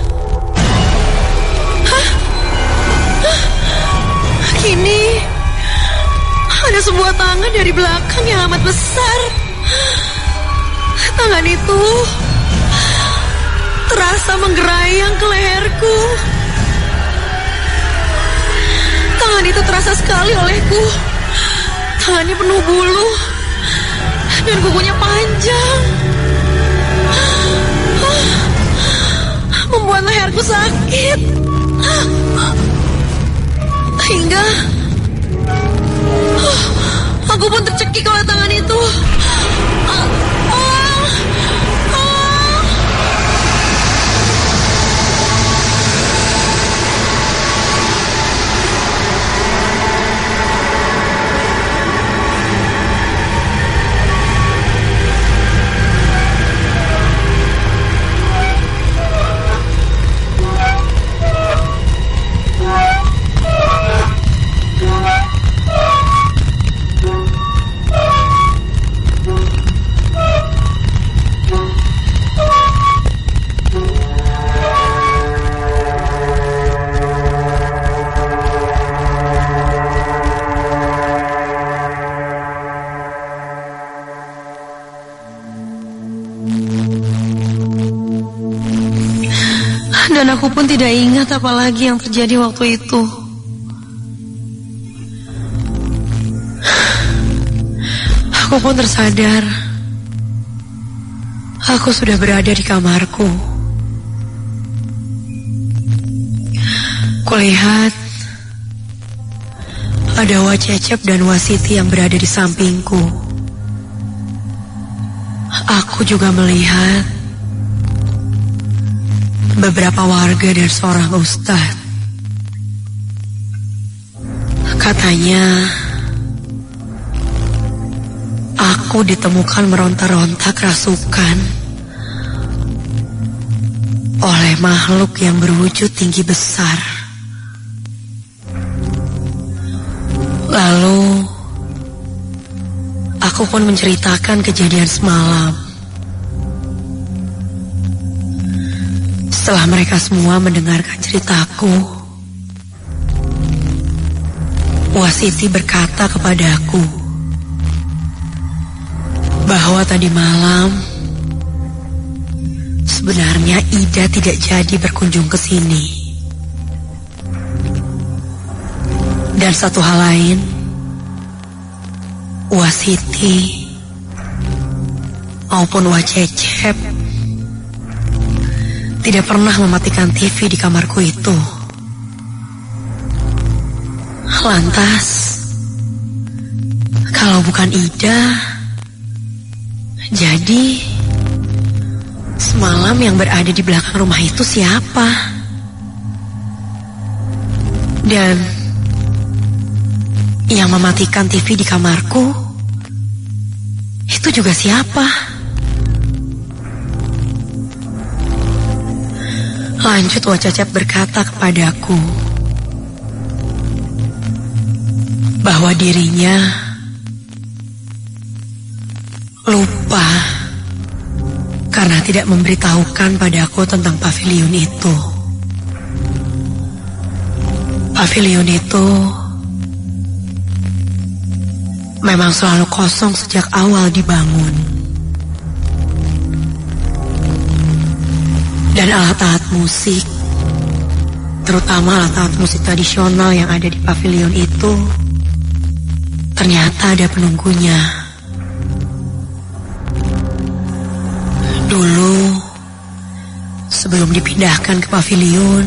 kini ada sebuah tangan dari belakang yang amat besar. Tangan itu terasa menggerayang ke leherku. Tangan itu terasa sekali olehku. Tangannya penuh bulu dan kukunya panjang, membuat leherku sakit. Hingga aku pun tercekik oleh tangan itu. Dan aku pun tidak ingat apa lagi yang terjadi waktu itu. Aku pun tersadar aku sudah berada di kamarku. Kulihat ada Wak Cecep dan Wasiti yang berada di sampingku. Aku juga melihat beberapa warga dan seorang ustadz. Katanya aku ditemukan meronta-ronta kerasukan oleh makhluk yang berwujud tinggi besar. Lalu Aku pun menceritakan kejadian semalam. Setelah mereka semua mendengarkan ceritaku, Wasiti berkata kepadaku bahwa tadi malam sebenarnya Ida tidak jadi berkunjung ke sini. Dan satu hal lain, Wasiti maupun Wacecep tidak pernah mematikan TV di kamarku itu. Lantas, kalau bukan Ida, jadi semalam yang berada di belakang rumah itu siapa? Dan yang mematikan TV di kamarku itu juga siapa? Lanjut Wacecep berkata kepadaku bahwa dirinya lupa karena tidak memberitahukan padaku tentang pavilion itu. Pavilion itu memang selalu kosong sejak awal dibangun. Dan alat-alat musik, terutama alat-alat musik tradisional yang ada di pavilion itu, ternyata ada penunggunya. Dulu, sebelum dipindahkan ke pavilion,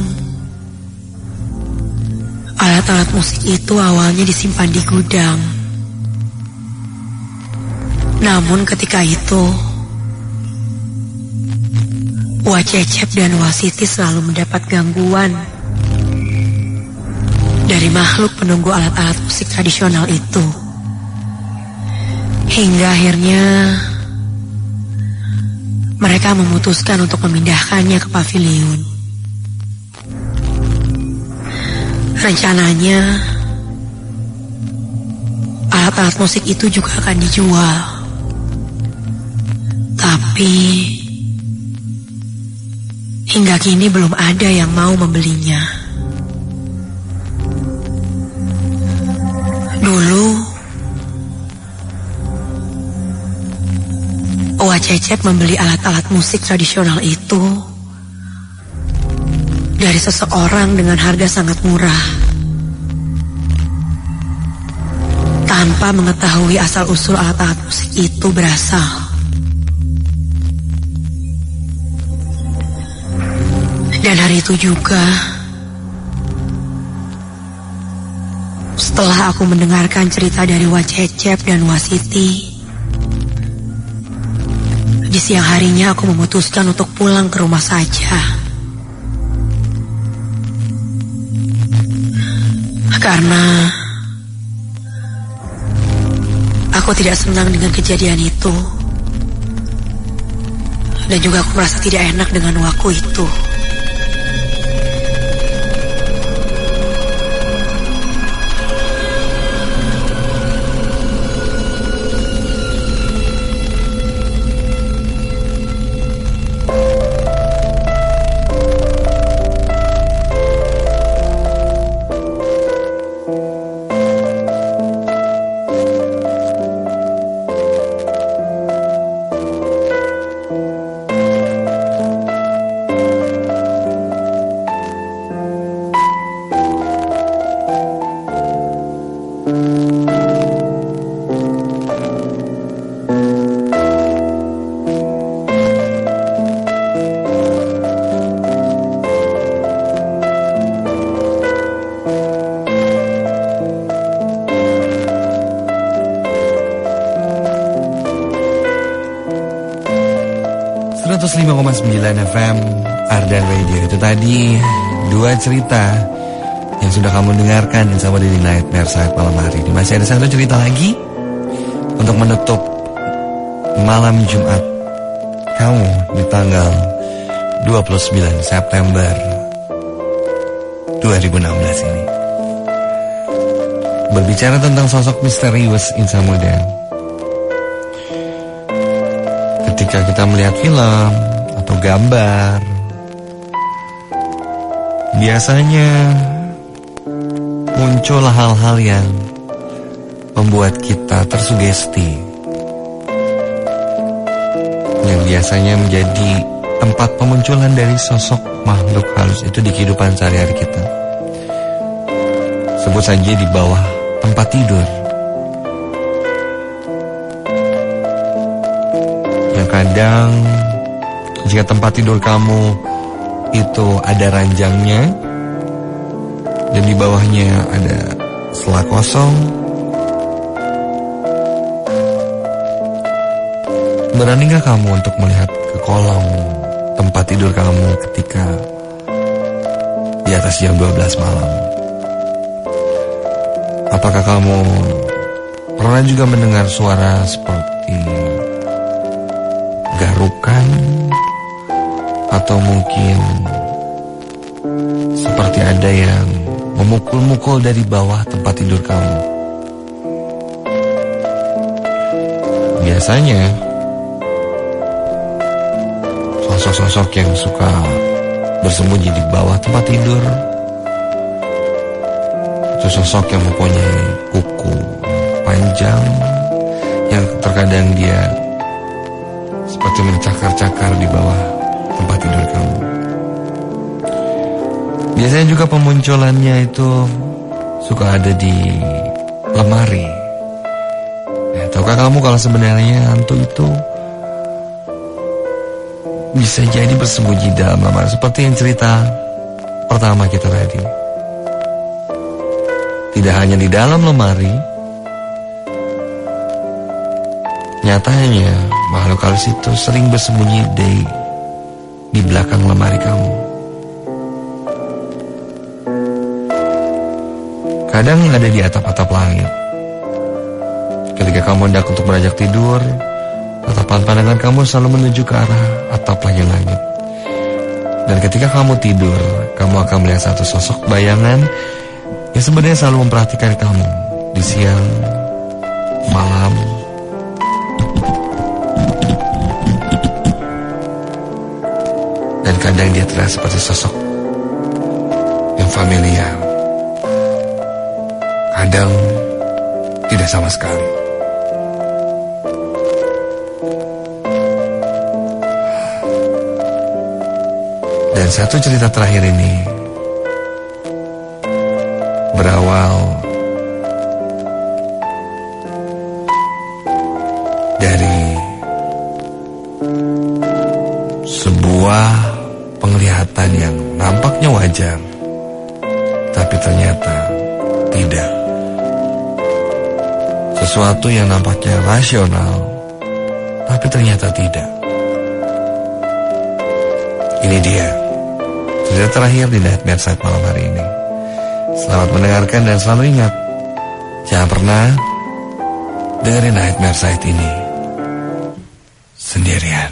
alat-alat musik itu awalnya disimpan di gudang. Namun ketika itu, Wacecep dan Wasiti selalu mendapat gangguan dari makhluk penunggu alat-alat musik tradisional itu. Hingga akhirnya mereka memutuskan untuk memindahkannya ke pavilion. Rencananya alat-alat musik itu juga akan dijual. Tapi hingga kini belum ada yang mau membelinya. Dulu, Wacecep membeli alat-alat musik tradisional itu dari seseorang dengan harga sangat murah, tanpa mengetahui asal-usul alat-alat musik itu berasal. Dan hari itu juga, setelah aku mendengarkan cerita dari Wacecep dan Wasiti, di siang harinya aku memutuskan untuk pulang ke rumah saja. Karena aku tidak senang dengan kejadian itu. Dan juga aku merasa tidak enak dengan Waku itu. FM Ardan Radio. Itu tadi dua cerita yang sudah kamu dengarkan bersama Daily Nightmare saat malam hari ini. Masih ada satu cerita lagi untuk menutup malam Jumat kamu di tanggal 29 September 2016 ini. Berbicara tentang sosok misterius Insa Muda, ketika kita melihat film atau gambar, biasanya muncul hal-hal yang membuat kita tersugesti, yang biasanya menjadi tempat pemunculan dari sosok makhluk halus itu di kehidupan sehari-hari kita. Sebut saja di bawah tempat tidur, yang kadang jika tempat tidur kamu itu ada ranjangnya dan di bawahnya ada sela kosong, beranikah kamu untuk melihat ke kolong tempat tidur kamu ketika di atas jam 12 malam? Apakah kamu pernah juga mendengar suara seperti garukan, atau mungkin seperti ada yang memukul-mukul dari bawah tempat tidur kamu? Biasanya sosok-sosok yang suka bersembunyi di bawah tempat tidur itu sosok yang mempunyai kuku panjang yang terkadang dia seperti mencakar-cakar di bawah tempat tidur kamu. Biasanya juga pemunculannya itu suka ada di lemari. Tahukah kamu kalau sebenarnya hantu itu bisa jadi bersembunyi dalam lemari, seperti yang cerita pertama kita tadi. Tidak hanya di dalam lemari, nyatanya makhluk halus itu sering bersembunyi di belakang lemari kamu. Kadang ada di atap-atap langit. Ketika kamu hendak untuk beranjak tidur, tatapan pandangan kamu selalu menuju ke arah atap langit. Dan ketika kamu tidur, kamu akan melihat satu sosok bayangan yang sebenarnya selalu memperhatikan kamu di siang, malam. Dan kadang dia terlihat seperti sosok yang familiar. Kadang tidak sama sekali. Dan satu cerita terakhir ini berawal dari sebuah penglihatan yang nampaknya wajar, tapi ternyata tidak. Sesuatu yang nampaknya rasional, tapi ternyata tidak. Ini dia cerita terakhir di Nightmare Site malam hari ini. Selamat mendengarkan dan selalu ingat, jangan pernah dengerin Nightmare Site ini sendirian.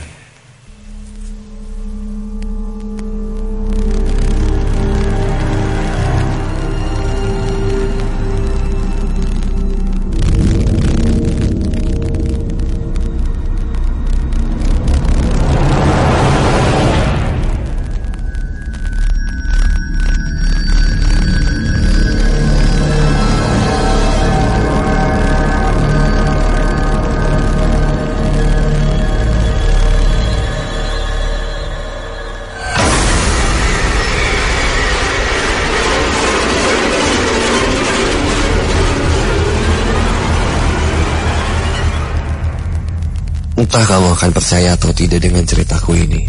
Entah kamu akan percaya atau tidak dengan ceritaku ini.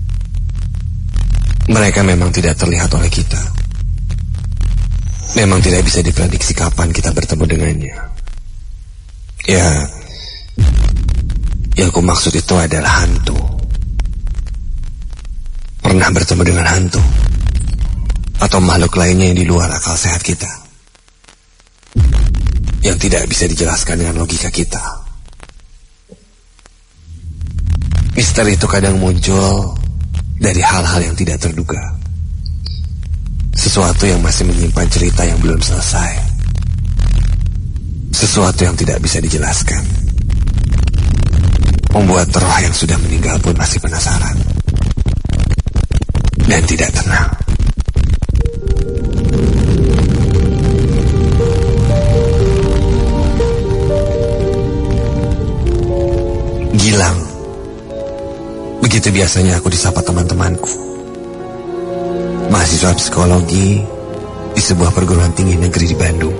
Mereka memang tidak terlihat oleh kita. Memang tidak bisa diprediksi kapan kita bertemu dengannya. Ya, yang aku maksud itu adalah hantu. Pernah bertemu dengan hantu? Atau makhluk lainnya yang di luar akal sehat kita? Yang tidak bisa dijelaskan dengan logika kita. Misteri itu kadang muncul dari hal-hal yang tidak terduga. Sesuatu yang masih menyimpan cerita yang belum selesai. Sesuatu yang tidak bisa dijelaskan. membuat roh yang sudah meninggal pun masih penasaran dan tidak tenang. Gilang. Begitu biasanya aku disapa teman-temanku. Mahasiswa psikologi di sebuah perguruan tinggi negeri di Bandung.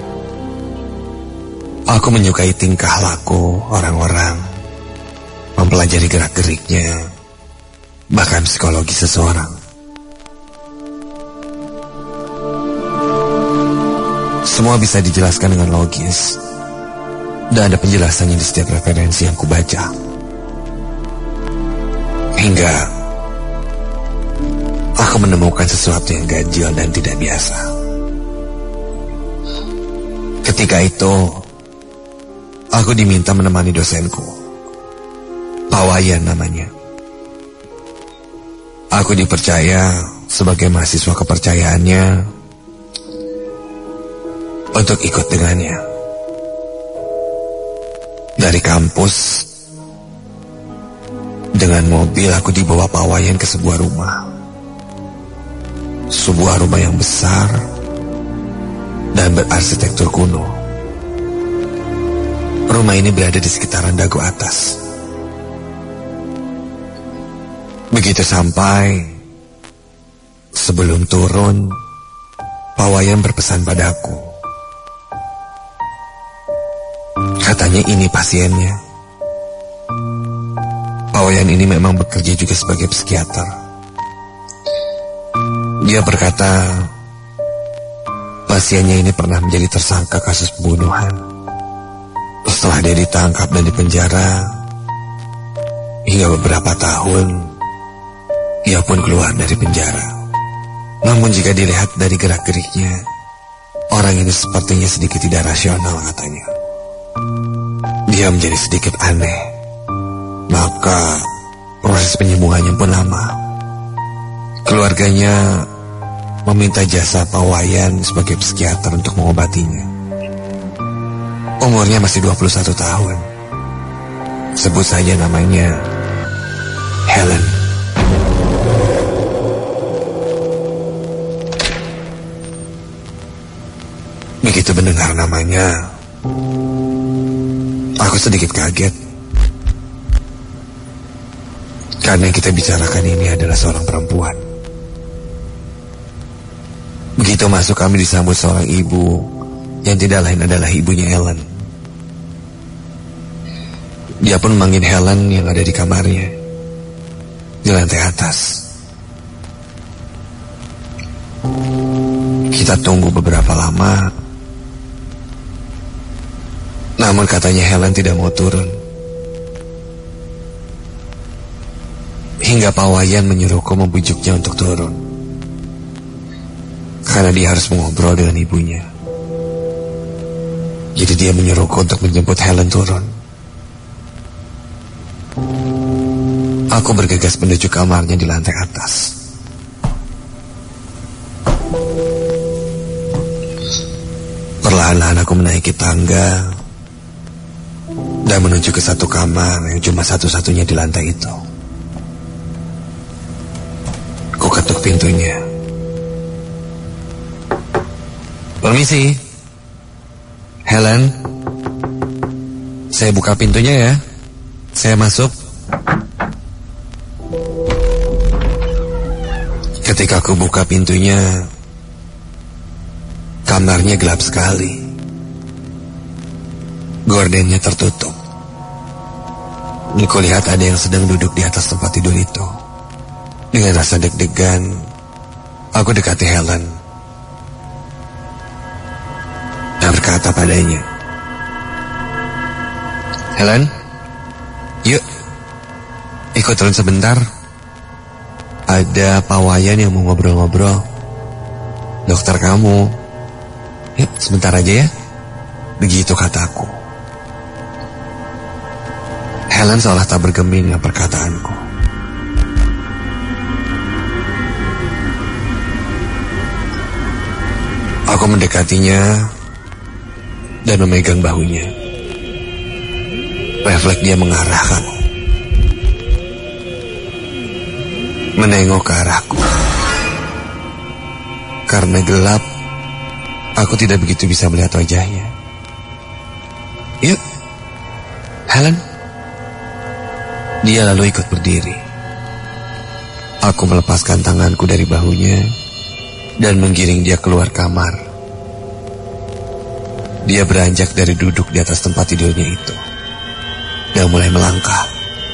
Aku menyukai tingkah laku orang-orang, mempelajari gerak-geriknya, bahkan psikologi seseorang. Semua bisa dijelaskan dengan logis, dan ada penjelasannya di setiap referensi yang kubaca. Hingga aku menemukan sesuatu yang ganjil dan tidak biasa. Ketika itu, aku diminta menemani dosenku, Pak Wayan namanya. Aku dipercaya sebagai mahasiswa kepercayaannya untuk ikut dengannya. Dari kampus, dengan mobil aku dibawa Pak Wayan ke sebuah rumah. Sebuah rumah yang besar dan berarsitektur kuno. Rumah ini berada di sekitaran Dago Atas. Begitu sampai, sebelum turun, Pak Wayan berpesan padaku. Katanya ini pasiennya. Pak Wayan ini memang bekerja juga sebagai psikiater. Dia berkata, pasiennya ini pernah menjadi tersangka kasus pembunuhan. Setelah dia ditangkap dan dipenjara hingga beberapa tahun, ia pun keluar dari penjara. Namun jika dilihat dari gerak-geriknya, orang ini sepertinya sedikit tidak rasional katanya. Dia menjadi sedikit aneh. Maka proses penyembuhannya pun lama. Keluarganya meminta jasa Pak Wayan sebagai psikiater untuk mengobatinya. Umurnya masih 21 tahun. Sebut saja namanya Helen. Begitu mendengar namanya, aku sedikit kaget. Karena yang kita bicarakan ini adalah seorang perempuan. Begitu masuk kami disambut seorang ibu yang tidak lain adalah ibunya Helen. Dia pun memanggil Helen yang ada di kamarnya, di lantai atas. Kita tunggu beberapa lama, namun katanya Helen tidak mau turun. Hingga Pak Wayan menyuruhku membujuknya untuk turun. Karena dia harus mengobrol dengan ibunya. Jadi dia menyuruhku untuk menjemput Helen turun. Aku bergegas menuju kamarnya di lantai atas. Perlahan-lahan aku menaiki tangga dan menuju ke satu kamar yang cuma satu-satunya di lantai itu. Ku ketuk pintunya. Permisi, Helen. Saya buka pintunya ya. Saya masuk. Ketika aku buka pintunya, kamarnya gelap sekali. Gordennya tertutup. Aku lihat ada yang sedang duduk di atas tempat tidur itu. Dengan rasa deg-degan, aku dekati Helen dan berkata padanya, Helen, yuk, ikut turun sebentar. Ada Pak Wayan yang mau ngobrol-ngobrol. Dokter kamu. Yuk, sebentar aja ya. Begitu kataku. Helen seolah tak bergeming dengan perkataanku. Aku mendekatinya dan memegang bahunya. Refleks dia mengarahkan menengok ke arahku. Karena gelap, aku tidak begitu bisa melihat wajahnya. "Yuk, Helen." Dia lalu ikut berdiri. Aku melepaskan tanganku dari bahunya dan menggiring dia keluar kamar. Dia beranjak dari duduk di atas tempat tidurnya itu dan mulai melangkah.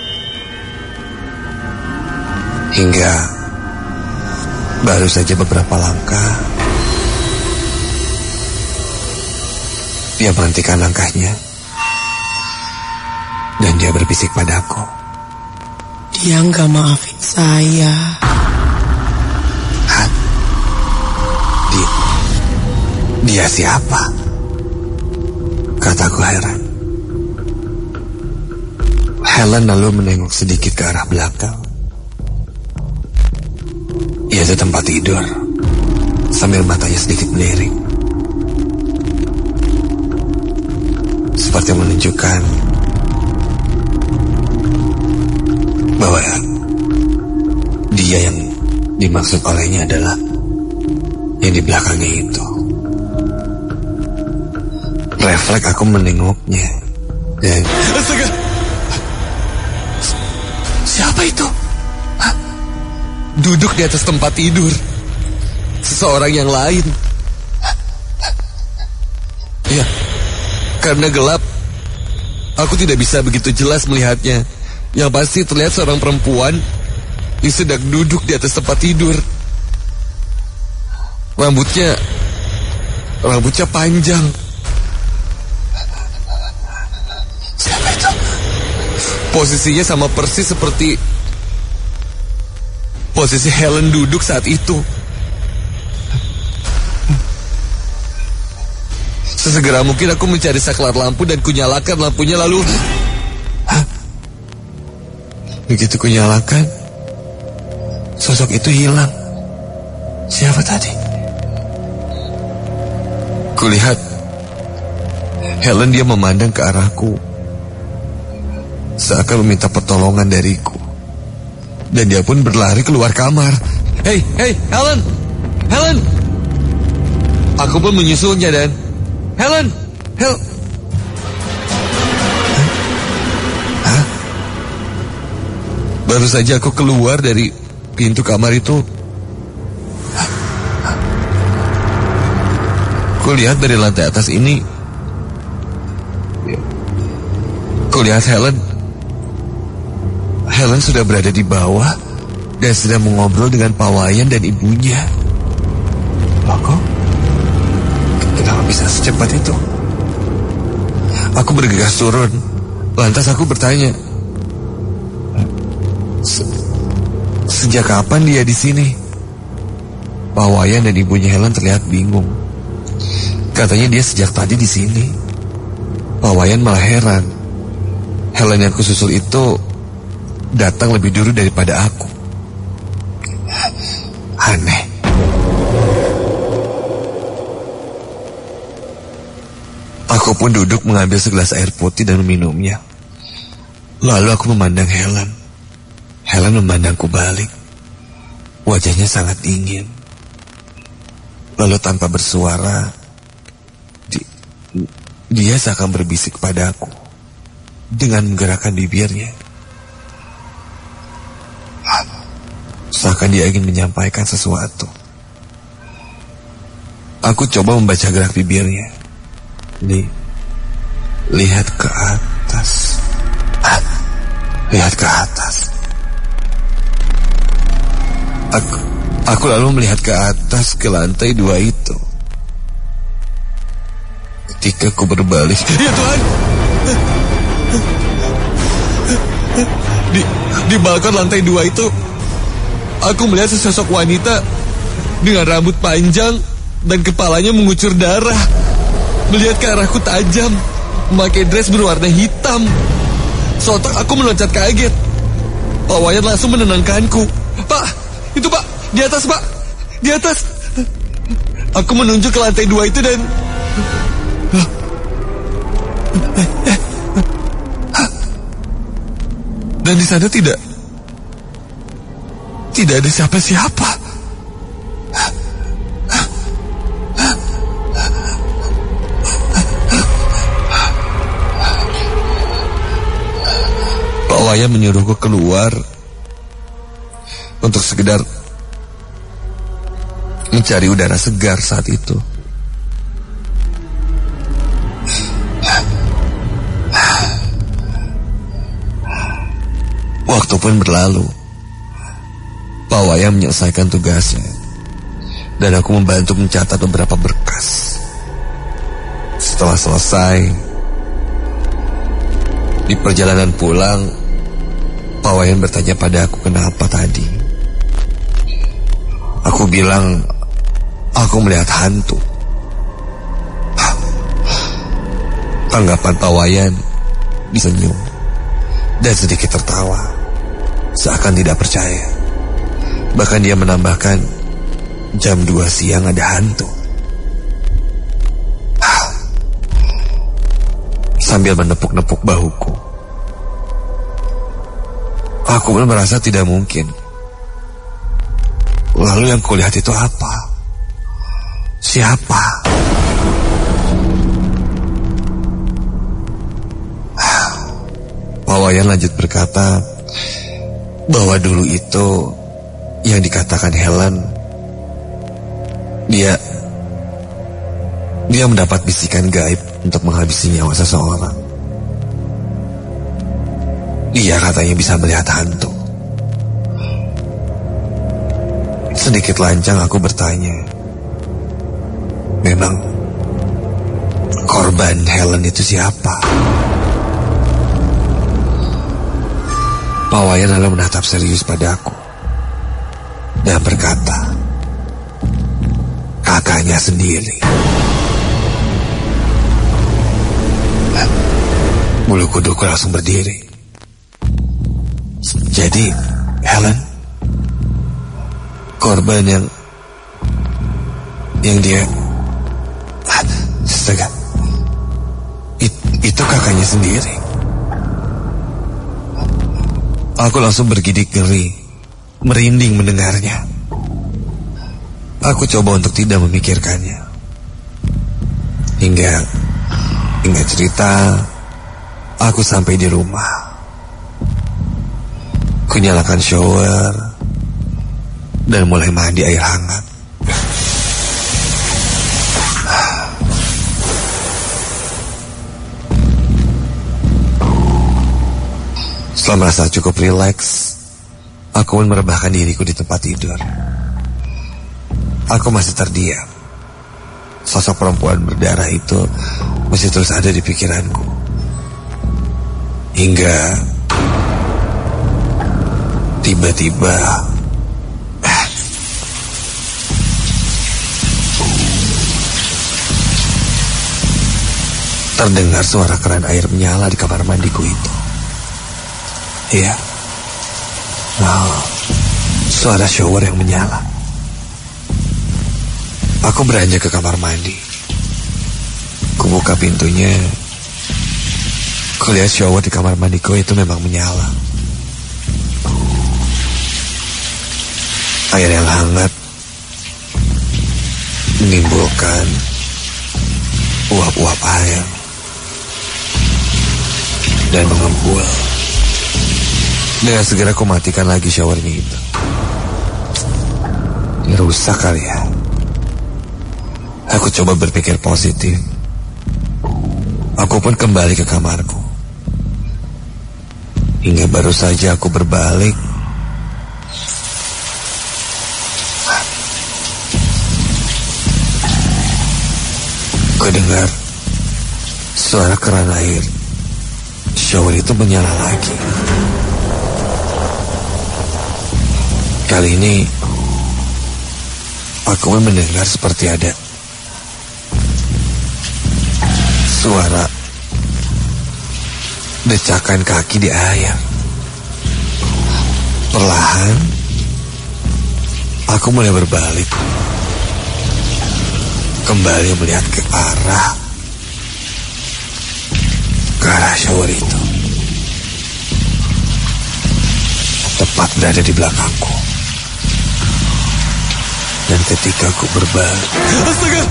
Hingga baru saja beberapa langkah, dia menghentikan langkahnya dan dia berbisik padaku. Dia nggak maafin saya. Hah? Dia siapa? Kataku heran. Helen lalu menengok sedikit ke arah belakang. Ia di tempat tidur, sambil matanya sedikit melirik, seperti menunjukkan bahwa dia yang dimaksud olehnya adalah yang di belakangnya itu. Refleks aku menengoknya dan astaga, siapa itu? Hah? Duduk di atas tempat tidur seseorang yang lain. Ya, karena gelap, aku tidak bisa begitu jelas melihatnya. Yang pasti terlihat seorang perempuan yang sedang duduk di atas tempat tidur. Rambutnya panjang. Siapa itu? Posisinya sama persis seperti posisi Helen duduk saat itu. Sesegera mungkin aku mencari saklar lampu dan kunyalakan lampunya lalu... Begitu kunyalakan, sosok itu hilang. Siapa tadi? Kulihat Helen, dia memandang ke arahku, seakan meminta pertolongan dariku. Dan dia pun berlari keluar kamar. Hei, Helen! Helen! Aku pun menyusulnya dan... Helen! Baru saja aku keluar dari pintu kamar itu, kulihat dari lantai atas ini, kulihat Helen sudah berada di bawah dan sedang mengobrol dengan Pak Wayan dan ibunya. Loh, kok? Kenapa bisa secepat itu? Aku bergegas turun, lantas aku bertanya, sejak kapan dia di sini? Pak Wayan dan ibunya Helen terlihat bingung. Katanya dia sejak tadi di sini. Pak Wayan malah heran. Helen yang kususul itu datang lebih dulu daripada aku. Aneh. Aku pun duduk mengambil segelas air putih dan meminumnya. Lalu aku memandang Helen. Helen memandangku balik. Wajahnya sangat dingin. Lalu tanpa bersuara, dia seakan berbisik padaku dengan menggerakkan bibirnya. Seakan dia ingin menyampaikan sesuatu. Aku coba membaca gerak bibirnya. Lihat ke atas. Lihat ke atas. Aku lalu melihat ke atas, ke lantai 2 itu. Ketika ku berbalik, ya Tuhan, di balkon lantai 2 itu, aku melihat sesosok wanita dengan rambut panjang dan kepalanya mengucur darah, melihat ke arahku tajam, memakai dress berwarna hitam. Sontak aku meloncat kaget. Pak Wayan langsung menenangkanku. Pak, itu Pak, di atas Pak, di atas. Aku menunjuk ke lantai 2 itu dan... Dan di sana tidak Tidak ada siapa-siapa. Pak Wayan menyuruhku keluar untuk sekedar mencari udara segar saat itu. Waktu pun berlalu. Pak Wayan menyelesaikan tugasnya dan aku membantu mencatat beberapa berkas. Setelah selesai, di perjalanan pulang, Pak Wayan bertanya pada aku kenapa tadi. Aku bilang aku melihat hantu. Tanggapan Pak Wayan disenyum dan sedikit tertawa, seakan tidak percaya. Bahkan dia menambahkan, jam 2 siang ada hantu. Sambil menepuk-nepuk bahuku. Aku pun merasa tidak mungkin. Lalu yang kulihat itu apa? Siapa? Pak Wayan lanjut berkata bahwa dulu itu yang dikatakan Helen, dia mendapat bisikan gaib untuk menghabisi nyawa seseorang. Dia katanya bisa melihat hantu. Sedikit lancang aku bertanya, memang korban Helen itu siapa? Pak Wayan lalu menatap serius padaku dan berkata, kakaknya sendiri. Bulu kuduku langsung berdiri. Jadi Helen, korban yang dia astaga, itu kakaknya sendiri. Aku langsung bergidik ngeri, merinding mendengarnya. Aku coba untuk tidak memikirkannya. Hingga cerita, aku sampai di rumah. Kunyalakan shower dan mulai mandi air hangat. Setelah merasa cukup rileks, aku pun merebahkan diriku di tempat tidur. Aku masih terdiam. Sosok perempuan berdarah itu masih terus ada di pikiranku. Hingga tiba-tiba terdengar suara keran air menyala di kamar mandiku itu. Iya. Suara shower yang menyala. Aku beranjak ke kamar mandi. Kubuka pintunya. Kulihat shower di kamar mandiku itu memang menyala. Air yang hangat menimbulkan uap-uap air dan mengembul. Dengan segera aku matikan lagi showernya itu. Ini rusak kali ya. Aku coba berpikir positif. Aku pun kembali ke kamarku. Hingga baru saja aku berbalik, kudengar suara keran air shower itu menyala lagi. Kali ini aku mendengar seperti ada suara decakan kaki di air. Perlahan aku mulai berbalik, kembali melihat ke arah shower itu. Tepat berada di belakangku. Dan ketika aku berbaring, astaga!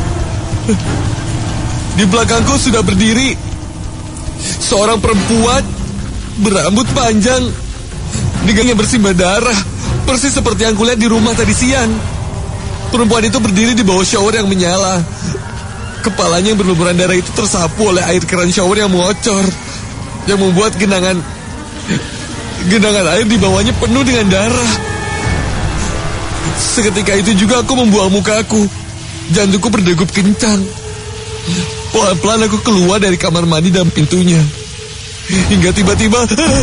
Di belakangku sudah berdiri seorang perempuan berambut panjang, digangnya bersimbah darah, persis seperti yang kulihat di rumah tadi siang. Perempuan itu berdiri di bawah shower yang menyala. Kepalanya yang berlumuran darah itu tersapu oleh air keran shower yang mengocor, yang membuat genangan air di bawahnya penuh dengan darah. Seketika itu juga aku membuang mukaku. Jantungku berdegup kencang. Pelan-pelan aku keluar dari kamar mandi dan pintunya. Hingga tiba-tiba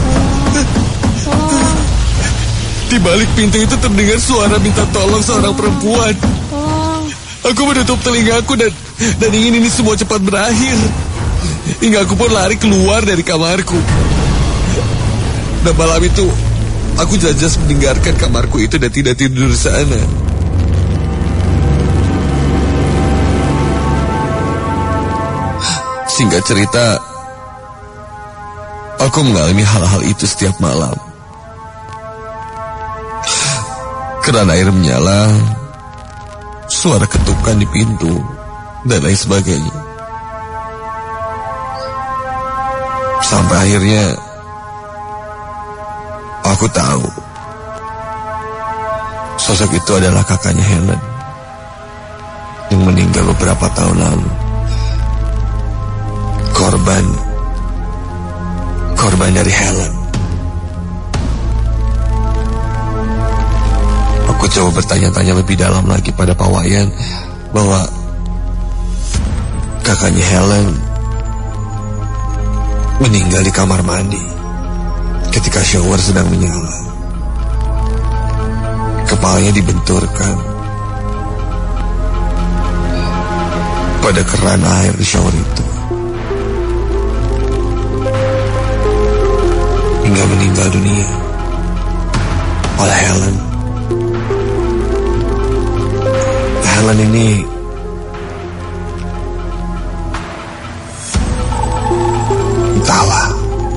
di balik pintu itu terdengar suara minta tolong seorang perempuan. Aku menutup telingaku dan ingin ini semua cepat berakhir. Hingga aku pun lari keluar dari kamarku. Dan malam itu aku jelas meninggalkan kamarku itu dan tidak tidur di sana. Singkat cerita, aku mengalami hal-hal itu setiap malam. Keran air menyala, suara ketukan di pintu, dan lain sebagainya. Sampai akhirnya aku tahu sosok itu adalah kakaknya Helen yang meninggal beberapa tahun lalu. Korban dari Helen. Aku coba bertanya-tanya lebih dalam lagi pada Pak Wayan bahwa kakaknya Helen meninggal di kamar mandi ketika shower sedang menyala. Kepalanya dibenturkan pada keran air di shower itu, hingga meninggal dunia oleh Helen. Helen ini entahlah,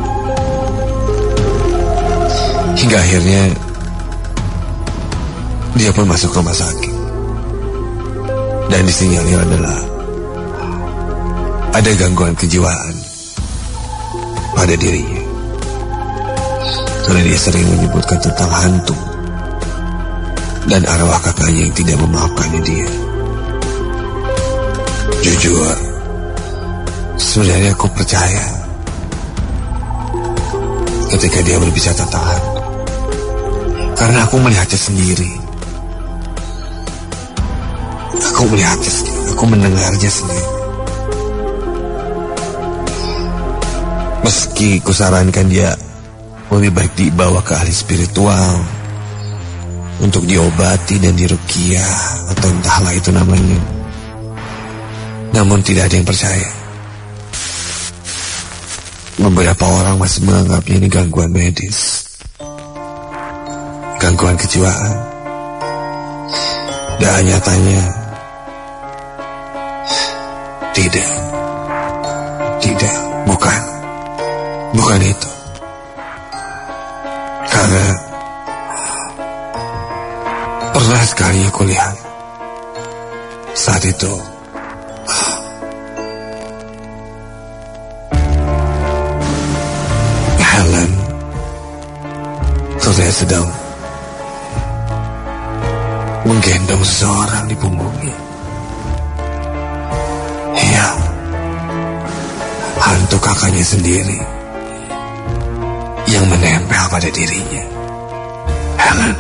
hingga akhirnya dia pun masuk rumah sakit. Dan disinyalir adalah ada gangguan kejiwaan pada dirinya. Karena dia sering menyebutkan tentang hantu dan arwah kakaknya yang tidak memaafkannya dia. Jujur, sebenarnya aku percaya ketika dia berbicara tentang hantu, karena aku melihatnya sendiri. Aku melihatnya sendiri, aku mendengarnya sendiri. Meski kusarankan dia lebih baik dibawa ke ahli spiritual untuk diobati dan diruqyah atau entahlah itu namanya, namun tidak ada yang percaya. Beberapa orang masih menganggapnya ini gangguan medis, gangguan kejiwaan. Dan nyatanya tidak, bukan itu. Karena pernah sekali aku lihat saat itu Helen terlihat sedang menggendong seseorang di punggungnya. Iya, hantu kakaknya sendiri yang menempel pada dirinya. Helen.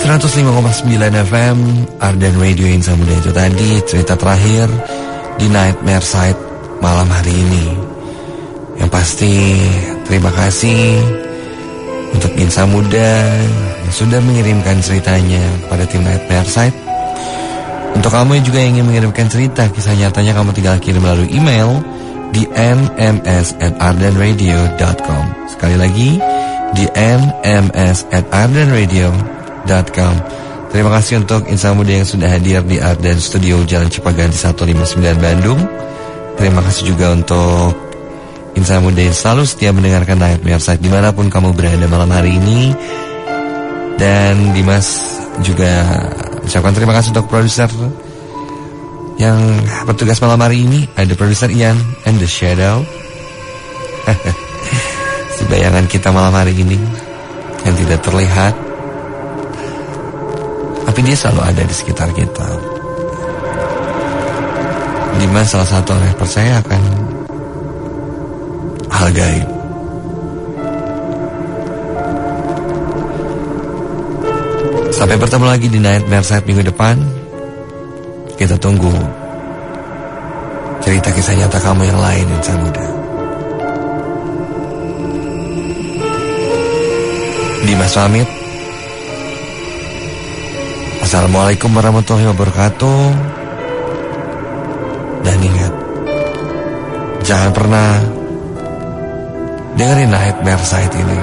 105,9 FM Ardan Radio Insan Muda. Itu tadi cerita terakhir di Nightmare Side malam hari ini. Yang pasti terima kasih untuk Insan Muda yang sudah mengirimkan ceritanya kepada tim Nightmare Side. Untuk kamu yang juga ingin mengirimkan cerita kisah nyatanya, kamu tinggal kirim melalui email di nms@ardanradio.com. Sekali lagi di nms@ardanradio.com. Terima kasih untuk Insan Muda yang sudah hadir di Ardan Studio Jalan Cipaganti 159 Bandung. Terima kasih juga untuk Insan Muda yang selalu setia mendengarkan Nightmare Side dimanapun kamu berada malam hari ini. Dan Dimas juga ucapkan terima kasih untuk produser yang bertugas malam hari ini. Ada produser Ian and the Shadow. Si bayangan kita malam hari ini yang tidak terlihat, tapi dia selalu ada di sekitar kita. Dimas salah satu orang yang percaya akan hal gaib. Sampai bertemu lagi di Nightmare Side minggu depan. Kita tunggu cerita kisah nyata kamu yang lain, Insan Muda. Dimas pamit. Assalamualaikum warahmatullahi wabarakatuh. Dan ingat, jangan pernah dengerin Nightmare Side ini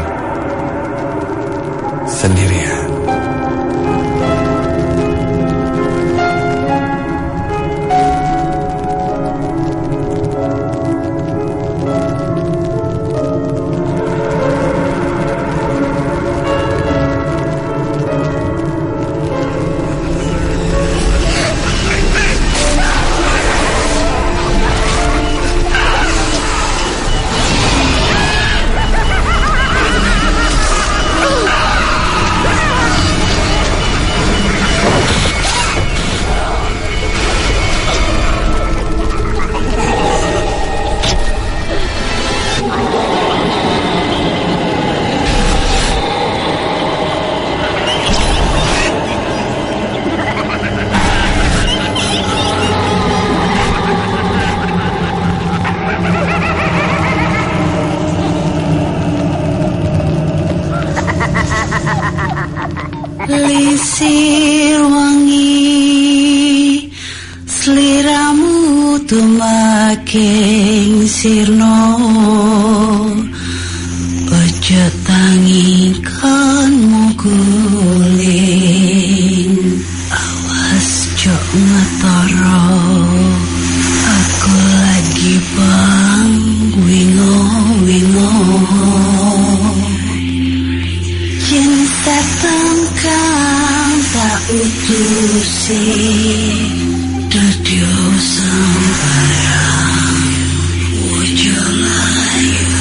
sendirian. Lisir wangi seliramu tumaking sirno, ojo tangikanmu guling, awas jok ngetoro, aku lagi bang wingo-wingo. Cinta tengkang tak utusi, dadya sembarang, ojo layu